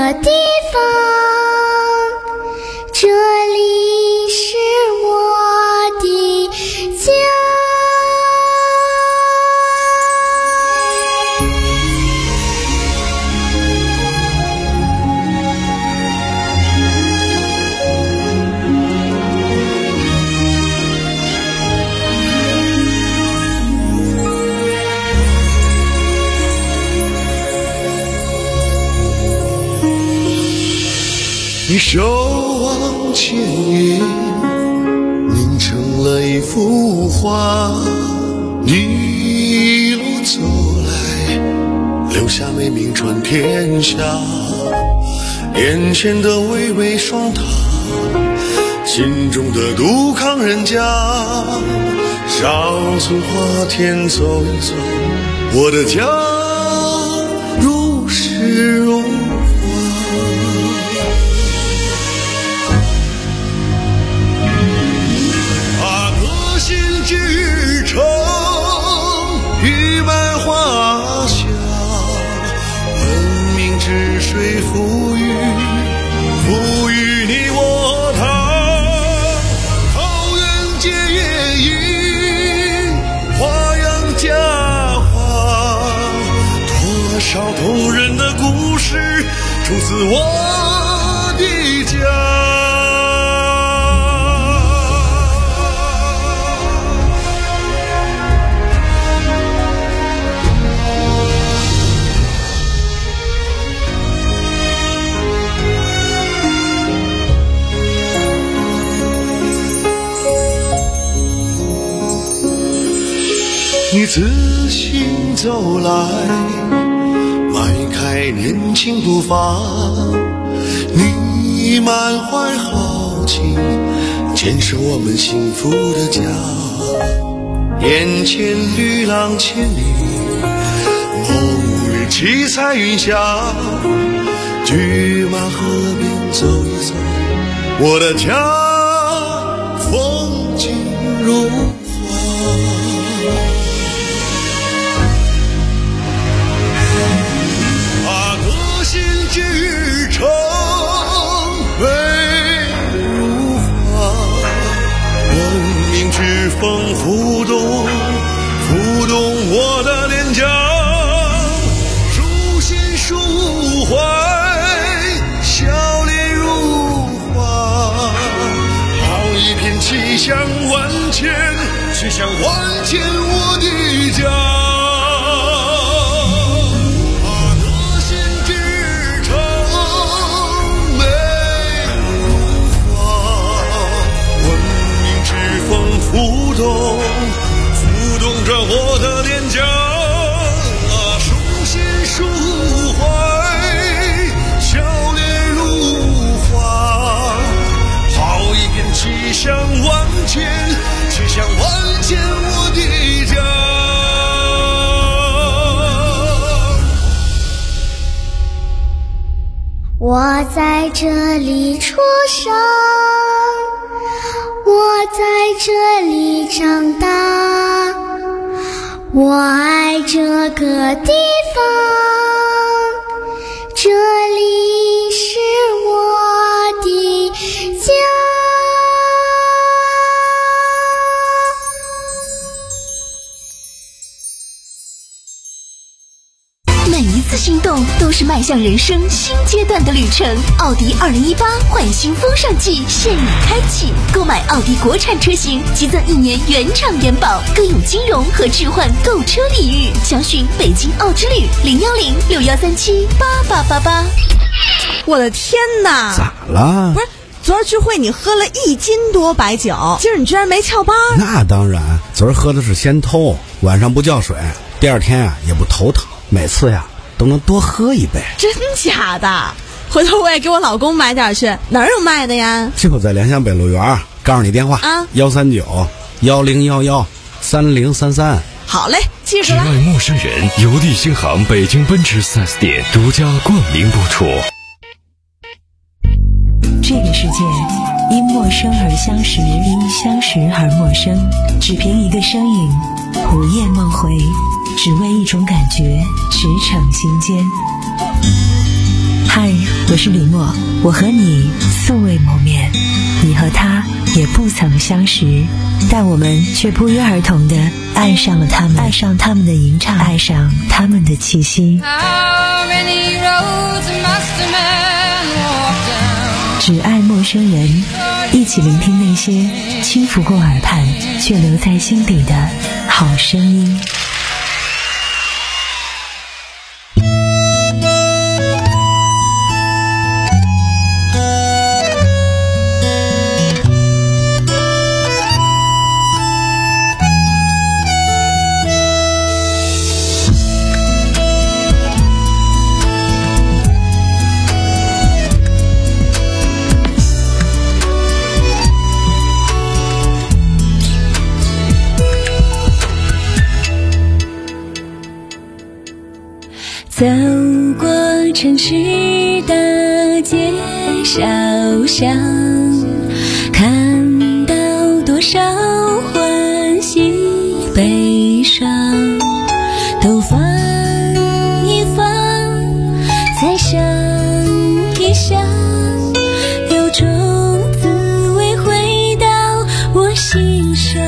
地方，这里是我的家。 你守望千年，凝成了一幅画，一路走来，留下美名传天下。眼前的巍巍双塔，心中的杜康人家，上村花田走一走，我的家如诗如之城，玉满华夏，文明之水赋予，赋予你我他。桃源结夜莺，花样佳话，多少动人的故事出自我的家。你自行走来，迈开年轻步伐，你满怀豪情，坚守我们幸福的家。眼前绿浪千里，梦里七彩云霞，拒马河边走一走，我的家风景如之城，美如画，文明之风浮动，浮动我的脸颊，舒心舒怀，笑脸如花，好一片气象万千，气象万千我的家。浮动，浮动着我的脸颊，啊，舒心舒怀，笑脸如花，好一片气象万千，气象万千我的家。 我在这里出生，我在这里长大，我爱这个地方，这里是我的家。 每一次心动都是迈向人生新阶段的旅程。奥迪二零一八焕新风尚季现已开启，购买奥迪国产车型即赠一年原厂原保，更有金融和置换购车礼遇。详询北京奥之旅零幺零六幺三七八八八八。 我的天哪！ 咋了？ 不是，昨儿聚会你喝了一斤多白酒，今儿你居然没翘班？ 那当然，昨儿喝的是先偷，晚上不叫水，第二天啊也不头疼。每次呀都能多喝一杯。 真假的？回头我也给我老公买点去。哪儿有卖的呀？ 就在联想北路园，告诉你电话啊，幺三九幺零幺幺三零三三。 好嘞，记住了。只爱陌生人，由利星航北京奔驰 四 S 店独家冠名播出。 这个世界因陌生而相识，因相识而陌生。只凭一个声音，午夜梦回，只为一种感觉，驰骋心间。 嗨，我是李默，我和你素未谋面，你和他也不曾相识，但我们却不约而同地爱上了他们，爱上他们的吟唱，爱上他们的气息。只爱陌生人，一起聆听那些轻拂过耳畔却留在心底的好声音。 走过城市的街小巷，看到多少欢喜悲伤，都放一放，再想一想，有种滋味回到我心上。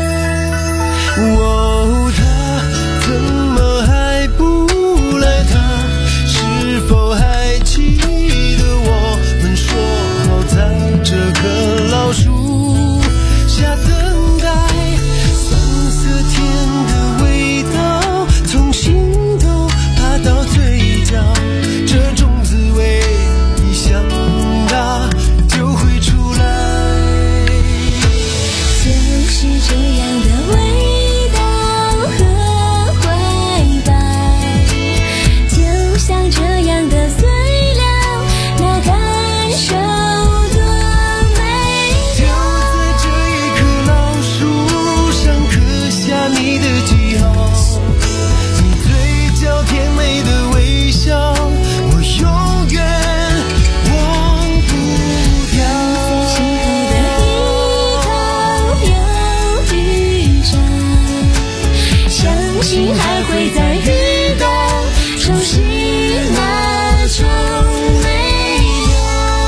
哦，他怎么还不来？他是否还记得我们说好在这棵老树下等待？酸涩甜的味道从心头爬到嘴角，这种滋味一想它就会出来。 就是这样的味道和怀抱，就像这样的碎了，那感受多美就在这一棵老树上刻下你的记号，你嘴角甜美的微笑，我永远忘不掉。 在心头的一头有雨伞，相信还会再遇到，重拾那种美妙。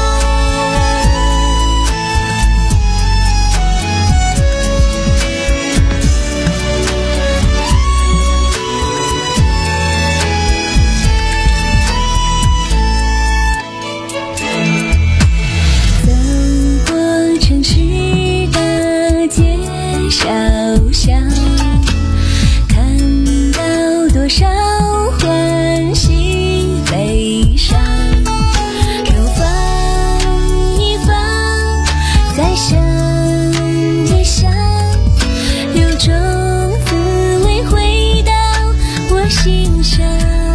走过城市的街小巷，看到多少欢喜悲伤，都放一放，再想一想，有种滋味回到我心上。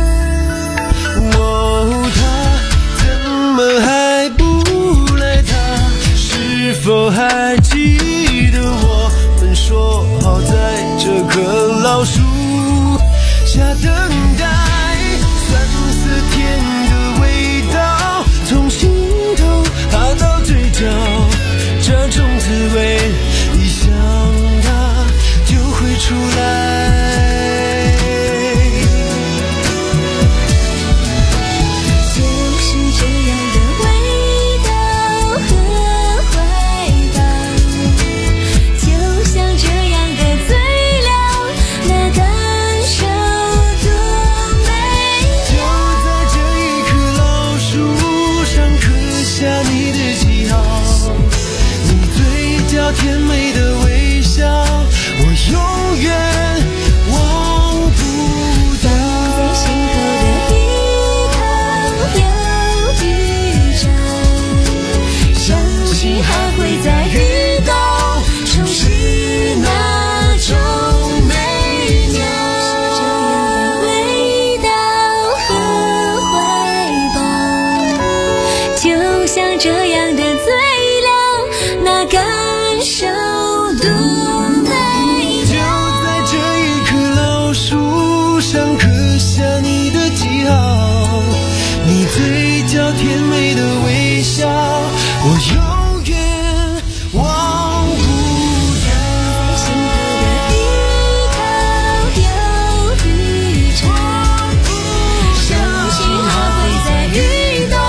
哦，他怎么还不来？他是否还记得我们说好在这棵老树下等待？酸涩甜的味道从心头爬到嘴角，这种滋味一想它就会出来。 就是这样的味道和怀抱，就像这样的醉了，那感受多美就在这一棵老树上刻下你的记号，你嘴角甜美的微笑，我永远忘不掉。 在心头的一头有雨伞，相信还会再遇到，重拾那种美妙。这样的味道和怀抱，就像这样的醉了，那感受多美就在这一棵老树上刻下你的记号，你嘴角甜美的微笑，我永远忘不掉。 在心头的一头有雨伞，相信还会再遇到。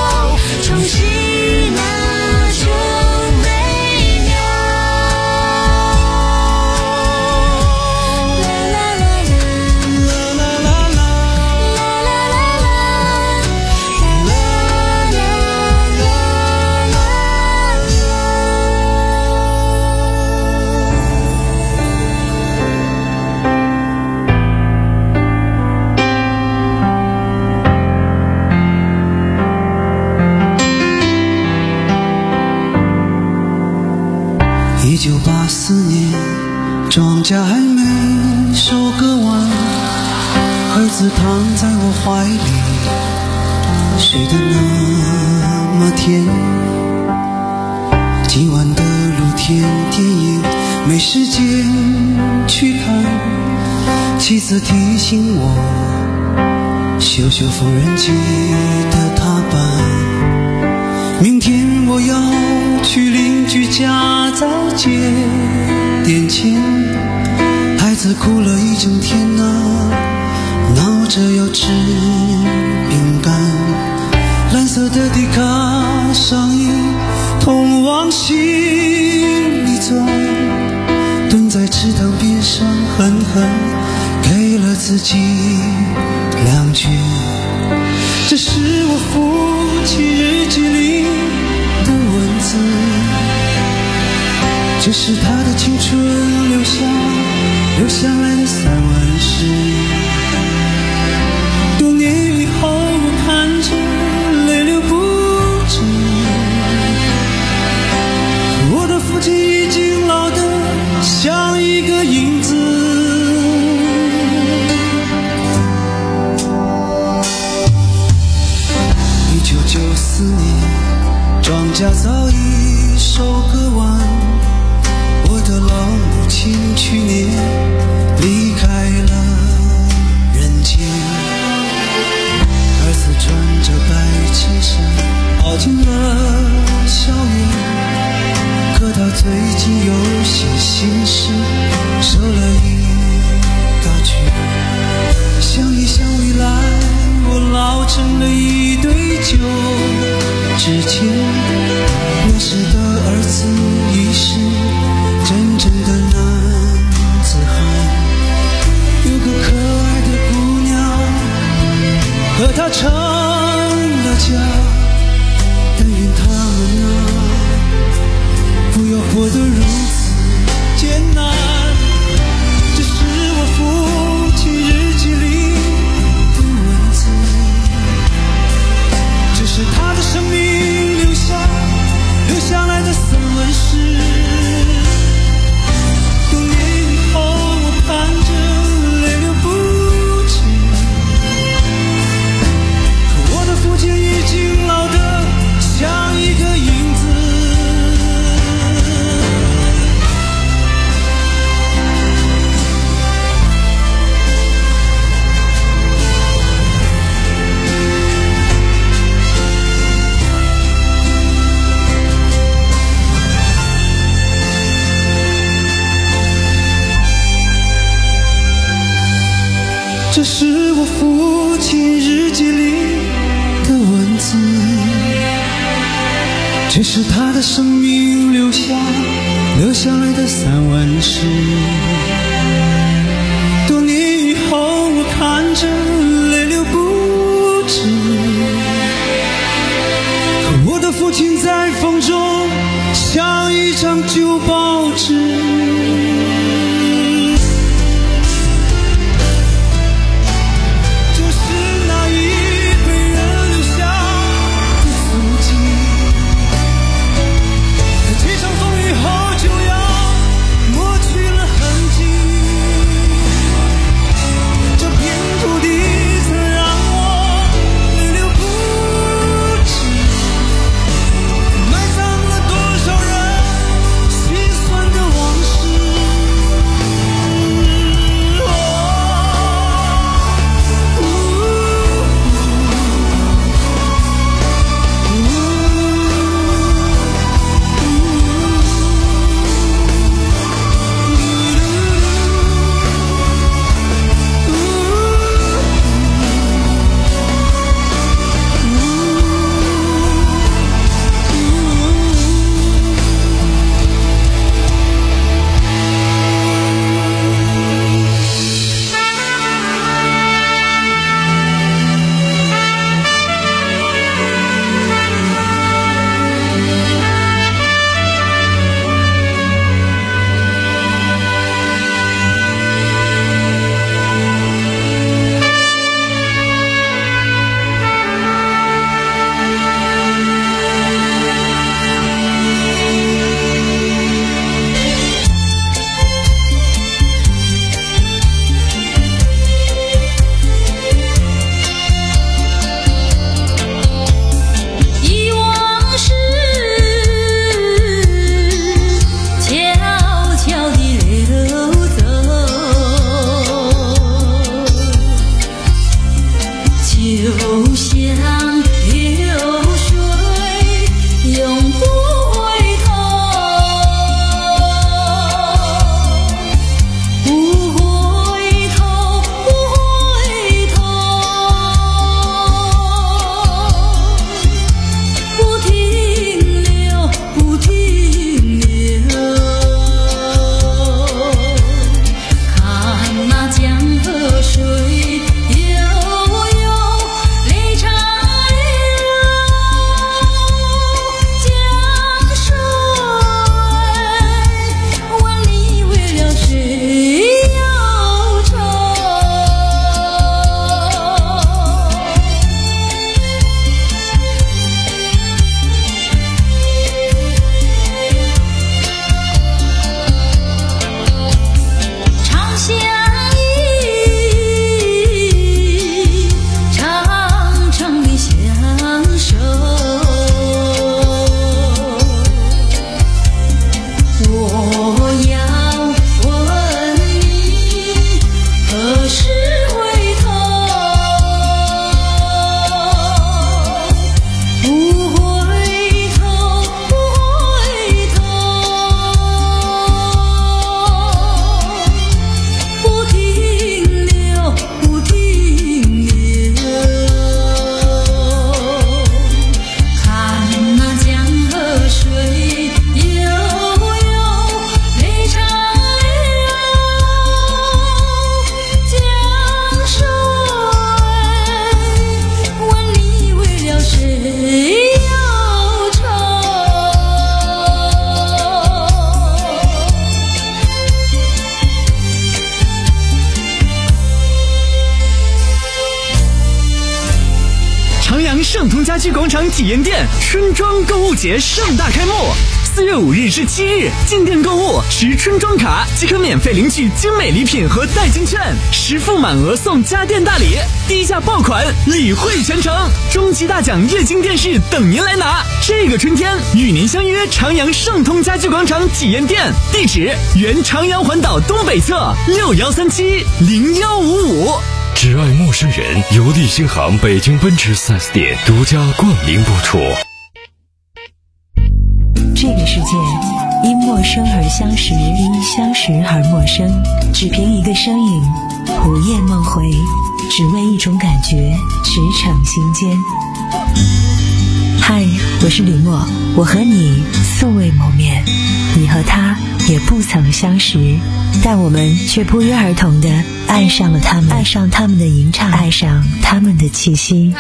九八四年，庄稼还没收割完，儿子躺在我怀里，睡得那么甜。今晚的露天电影没时间去看，妻子提醒我修修缝纫机的踏板，明天我要去邻居家再借点钱。孩子哭了一整天啊，闹着要吃饼干，蓝色的迪卡上衣痛往心里钻，蹲在池塘边上狠狠给了自己两句。这是我父亲日记里的文字，这是他的青春留下留下来的散文诗。多年以后我看着泪流不止，我的父亲已经老得像一个影子。一九九四年，庄稼早已收割完，我的老母亲去年离开了人间。儿子穿着白衬衫跑进了校园，可他最近有些心事，瘦了一大圈。想一想未来，我老成了一堆旧纸钱。那时的儿子已是真正的男子汉，有个可爱的姑娘和他成了家。但愿他们啊，不要活得如此艰难。这是我父亲日记里的文字，这是他的生命留下留下来的散文诗。多年以后我看着泪流不止，可我的父亲已经老得像一个影子。这是我父亲日记里的文字，这是他的生命留下留下来的散文诗。多年以后我看着泪流不止，可我的父亲在风中像一张旧报纸。埋葬具广场体验店春装购物节盛大开幕。四月五日至七日，进店购物持春装卡即可免费领取精美礼品和代金券，实付满额送家电大礼，低价爆款，礼惠全程，终极大奖液晶电视等您来拿。这个春天与您相约长阳盛通家具广场体验店，地址原长阳环岛东北侧六幺三七零幺五五。 只爱陌生人，由利星行北京奔驰 四 S 店独家冠名播出。 这个世界因陌生而相识，因相识而陌生。只凭一个身影，午夜梦回，只为一种感觉，驰骋心间。嗨，我是李默，我和你素未谋面，你和他也不曾相识，但我们却不约而同地爱上了他们，爱上他们的吟唱，爱上他们的气息。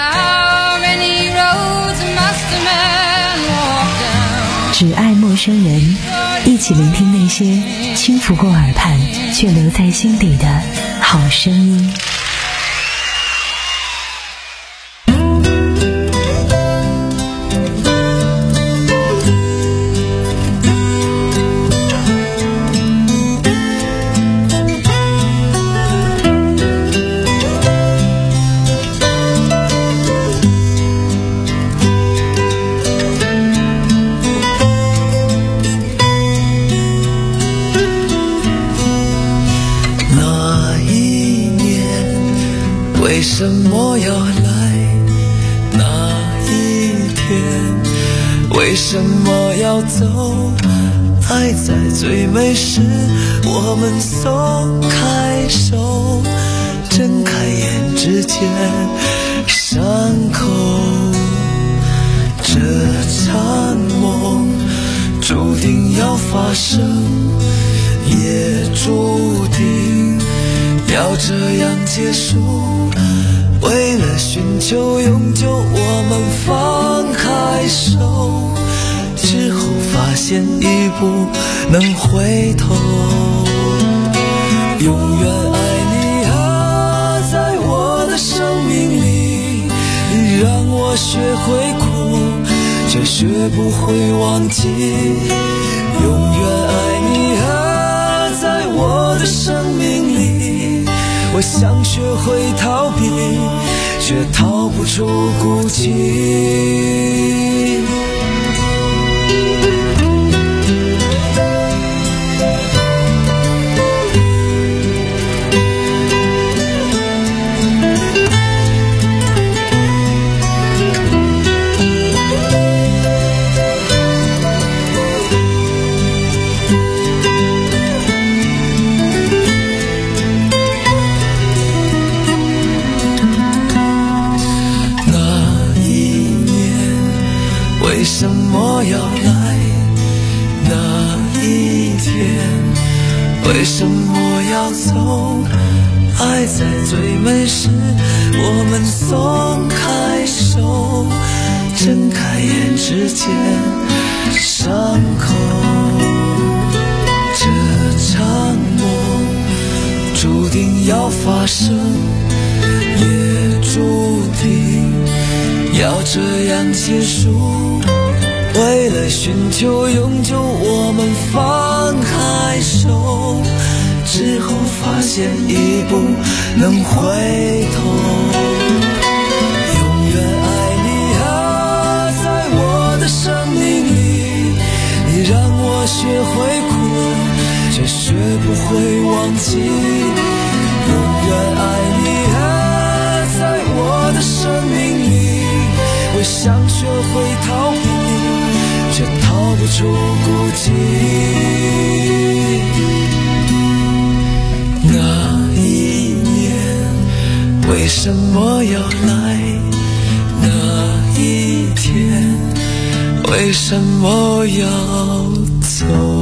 只爱陌生人，一起聆听那些轻拂过耳畔却留在心底的好声音。 为什么要来那一天？为什么要走？爱在最美时，我们松开手，睁开眼之间，伤口。这场梦注定要发生，也注定要这样结束。为了寻求永久，我们放开手，之后发现已不能回头。永远爱你啊，在我的生命里，你让我学会哭，却学不会忘记。永远爱你啊，在我的生命里，我想学会逃避，却逃不出孤寂。为什么要来那一天？为什么要走？爱在最美时，我们松开手，睁开眼之间，伤口。这场梦注定要发生，也注定要这样结束。为了寻求永久，我们放开手，之后发现已不能回头。永远爱你啊，在我的生命里，你让我学会哭，却学不会忘记。永远爱你啊，在我的生命里，我想学会逃避，却逃不出孤寂。那一年为什么要来？那一天为什么要走？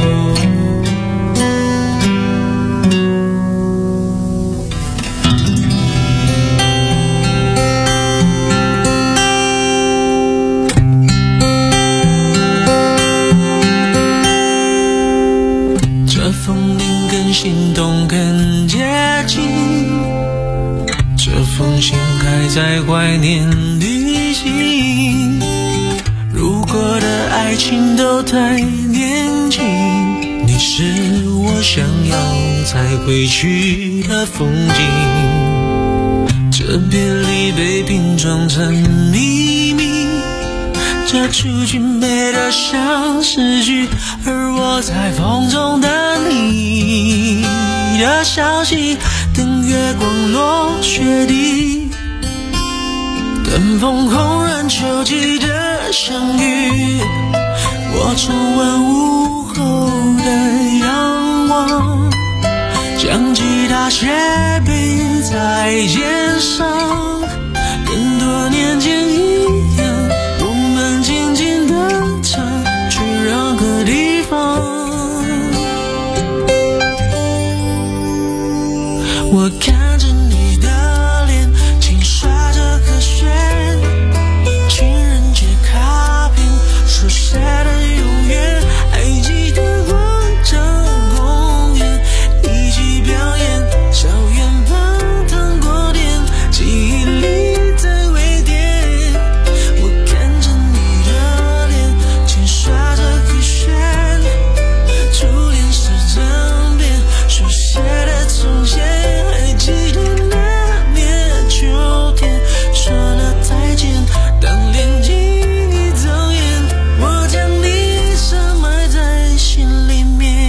心动更接近，这封信还在怀念旅行。 爱情都太年轻，你是我想要再回去的风景。这别离被拼装成秘密，这出去美得像诗句，而我在风中等你的消息，等月光落雪地，等风红染秋季的相遇。我重温午后的仰望，将吉他斜背在肩上，跟多年前一样，我们静静地唱，去任何地方。我看着你的脸，轻刷着和弦，情人节卡片手写的永远，还记得广场公园一起表演，校园旁糖果店，记忆里在微店。我看着你的脸，轻刷着和弦，初恋是枕边书写的从前，还记得那年秋天说了再见，当恋情一走远，我将你深埋在心里面。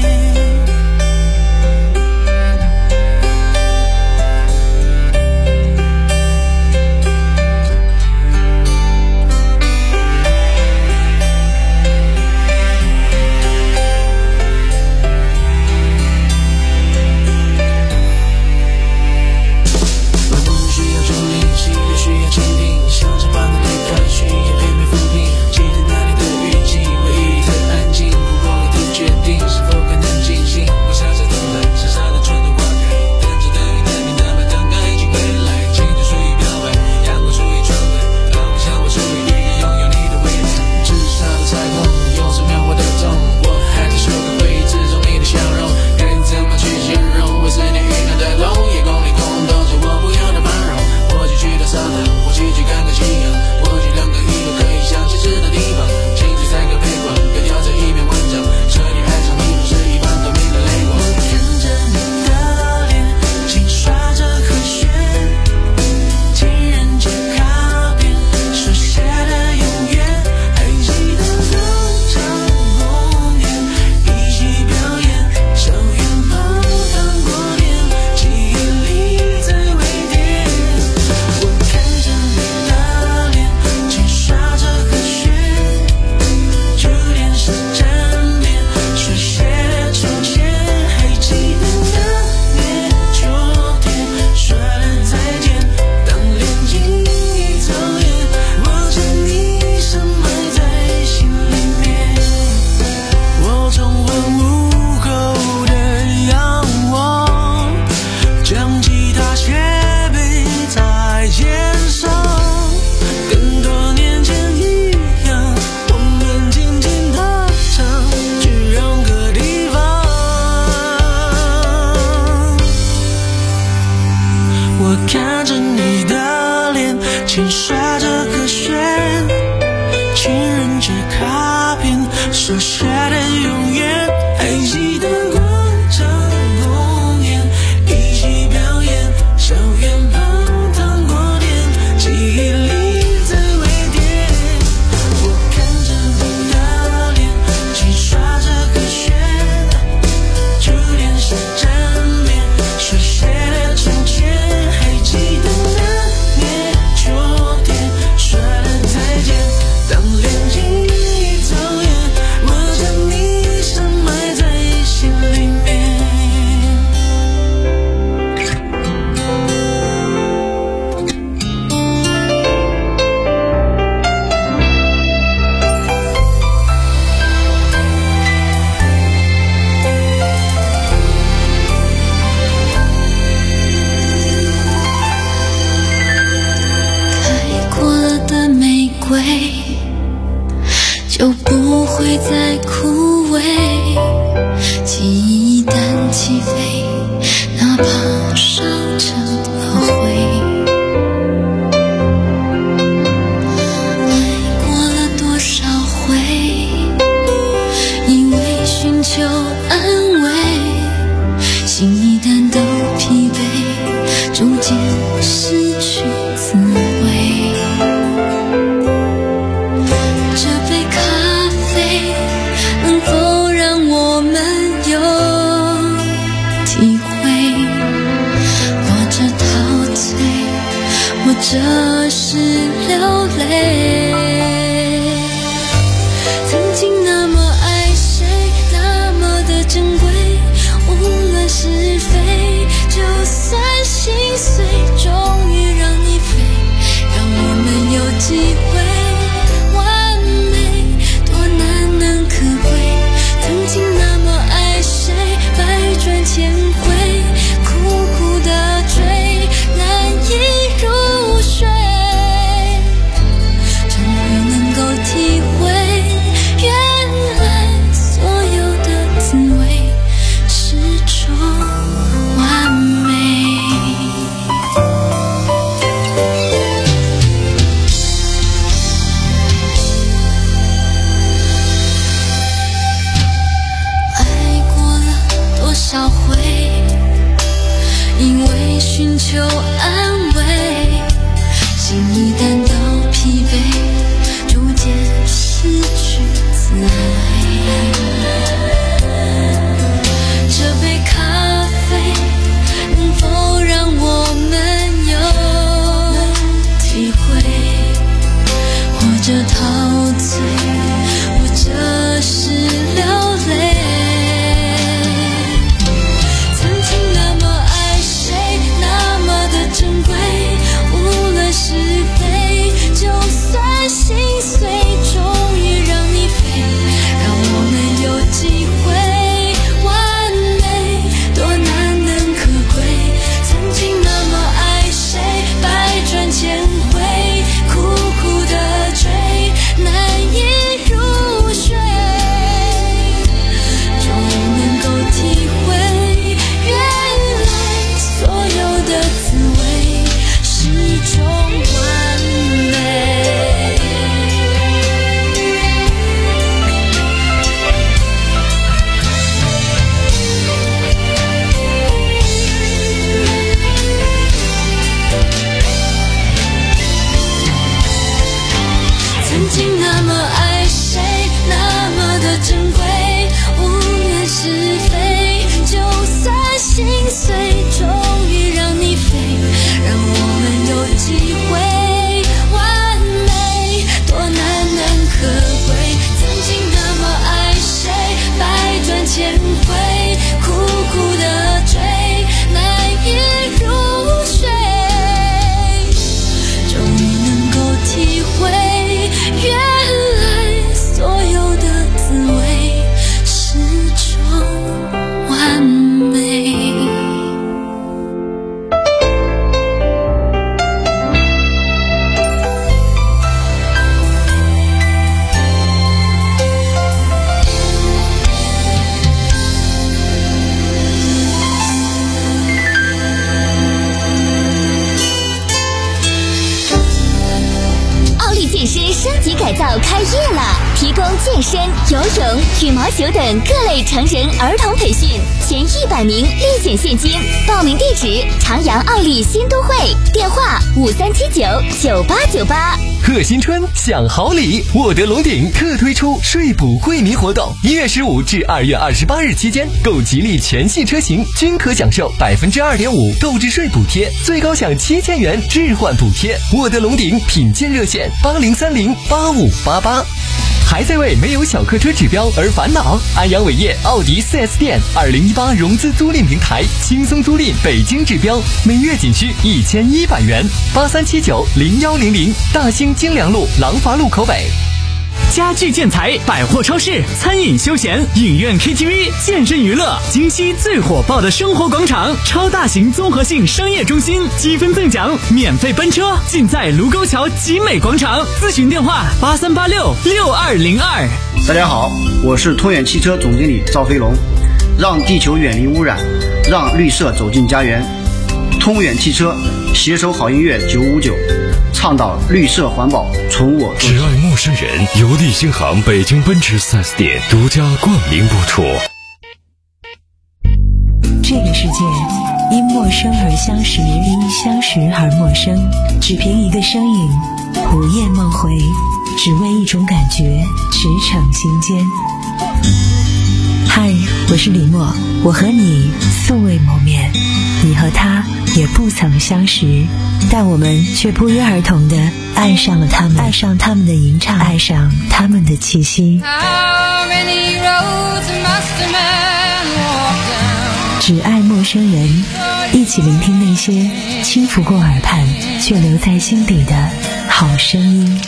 我不需要重力，系列需要倾听，像这般的离开，需要陪陪抚平。记得那里的雨季，回忆很安静，不过我的决定是否可能进行。我傻傻等待，傻傻的春的花开，等着等雨等你那么等待一起归来。青春属于表白，阳光属于窗外，而我想我属于绿的，拥有你的未来。至少的彩虹，有时描绘的痛，我还在收割回忆之中你的笑容，该怎么去形容？为思念遇难的痛，夜空里空洞着我不要的宽容。或许去到沙滩，或许去看看夕阳，或许两个鱼都可以相相知的地方。情绪三个配管，各调着一篇文章，彻底爱上你不是一般透明的泪光。我看着你的脸，轻刷着和弦，情人节卡片手写的永远，还记得广场公园一起表演，校园旁糖果店，记忆里在微店。我看着你的脸，轻刷着和弦，初恋是枕边书写的从前，还记得那年秋天说了再见，当恋情一走远，我将你深埋在心里面。我重温午后的仰望，将吉他斜背在肩上，跟多年前一样，我们静静地唱，去任何地方。我看着你的脸，轻刷着和弦，情人节卡片手写的永远，还记得广场公园一起表演，校园旁糖果店，记忆里在微店。我看着你的脸，轻刷着和弦，初恋是枕边书写的从前，还记得那年秋天说了再见，当恋情一走远，我将你深埋在心里面。开过了的玫瑰就不会再枯萎，记忆一旦起飞，哪怕烧成了灰。爱过了多少回， 寻求安慰，心一旦到疲惫，逐渐失去自爱。这杯咖啡能否让我们有体会，或者陶醉，或者是流泪。曾经那么爱谁，那么的珍贵，无论是非，就算心碎，终于让你飞，让我们有机会完美，多难能可贵。曾经那么爱谁，百转千回，苦苦的追，难以入睡，终于能够体会，原来所有的滋味是种完美。曾经那么爱谁，那么的珍贵，无论是非，就算心碎，终于让你飞，让我们有机会完美，多难能可贵。曾经那么爱谁，百转千回，苦苦的追，难以入睡，终于能够体会，原来所有的滋味是种完美。 奥利健身升级改造开业了，提供健身、游泳、羽毛球等各类成人儿童培训，前一百名立减现金。报名地址：长阳奥利新都会，电话五三七九九八九八。 贺新春享好礼，沃德龙鼎特推出税补惠民活动，一月十五至二月二十八日期间，购吉利全系车型均可享受百分之二点五购置税补贴，最高享七千元置换补贴。沃德龙鼎品鉴热线八零三零八五八八。还在为没有小客车指标而烦恼？安阳伟业奥迪 四 S 店二零一八融资租赁平台，轻松租赁北京指标，每月仅需一千一百元。八三七九零幺零零，大兴京良路廊坊路口北。 家具建材、百货超市、餐饮休闲、影院 K T V、健身娱乐，京西最火爆的生活广场，超大型综合性商业中心，积分赠奖，免费奔车，尽在卢沟桥集美广场。咨询电话八三八六六二零二。 大家好，我是通远汽车总经理赵飞龙。让地球远离污染，让绿色走进家园。通远汽车携手好音乐九五九，倡导绿色环保，从我做起。 只爱陌生人，由利星行北京奔驰 四 S 店独家冠名播出。 这个世界因陌生而相识，因相识而陌生。只凭一个声音，午夜梦回，只为一种感觉，驰骋心间。嗨，我是李默，我和你素未谋面，你和他也不曾相识，但我们却不约而同地爱上了他们，爱上他们的吟唱，爱上他们的气息。只爱陌生人，一起聆听那些轻拂过耳畔却留在心底的好声音。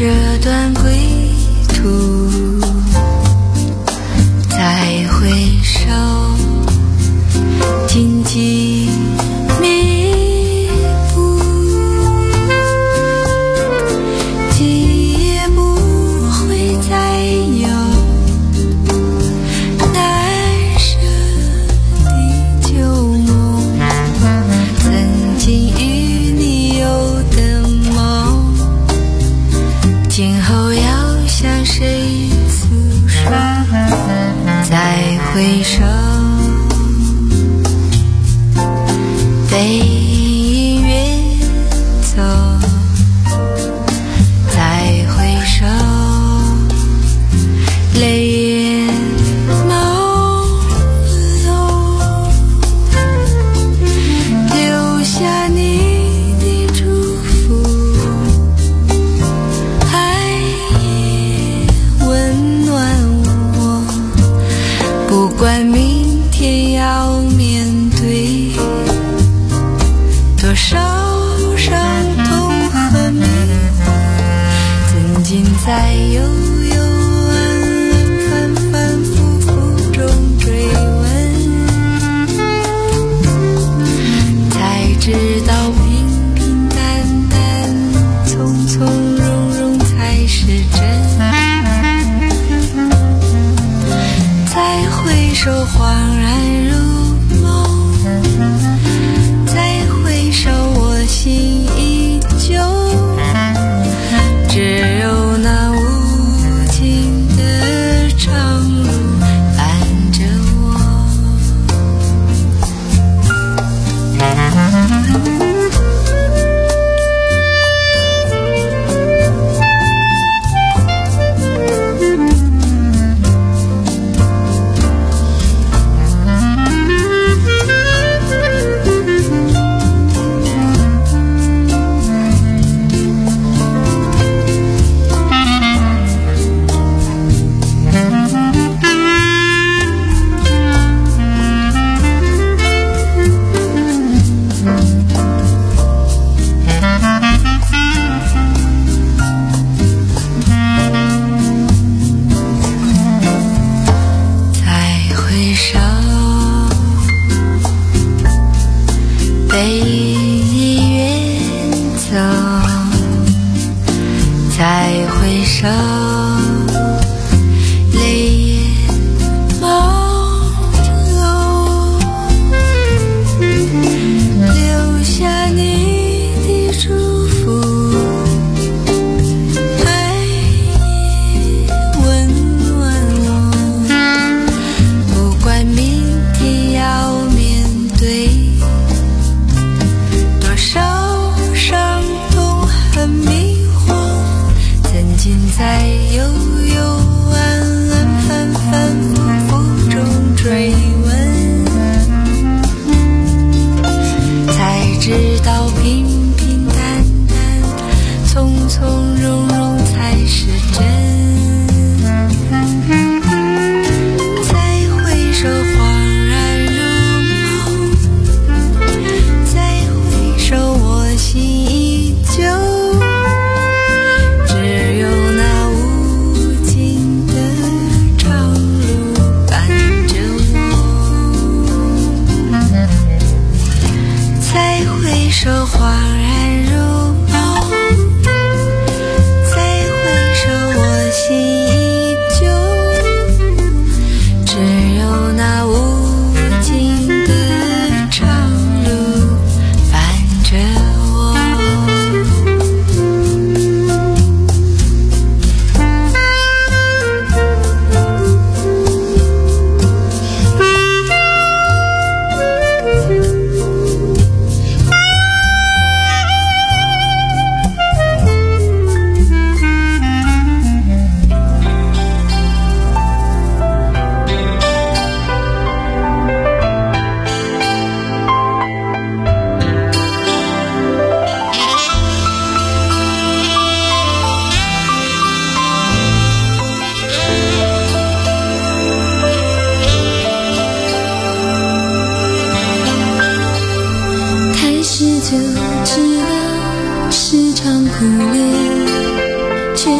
这段归途，再回首，荆棘密布，今夜不会再有难舍的旧梦，曾经与你有的梦，今后要向谁诉说？再回首，背影远走，再回首，泪眼朦胧，留下你的祝福，爱也温暖我，不管明天要面对多少伤痛和迷惑，曾经在悠悠暗暗反反复复中追问，才知道平平淡淡从从容容才是真，再回首恍然如梦，再回首我心依旧，只有那无尽的长路伴着我。再回首，背影远走，再回首，泪眼朦胧，留下你的祝福，爱也温暖我，不管明天要面对多少伤痛和迷惑，曾经在悠悠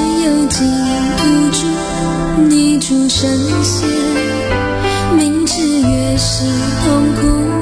又禁不住你出声线，明知越是痛苦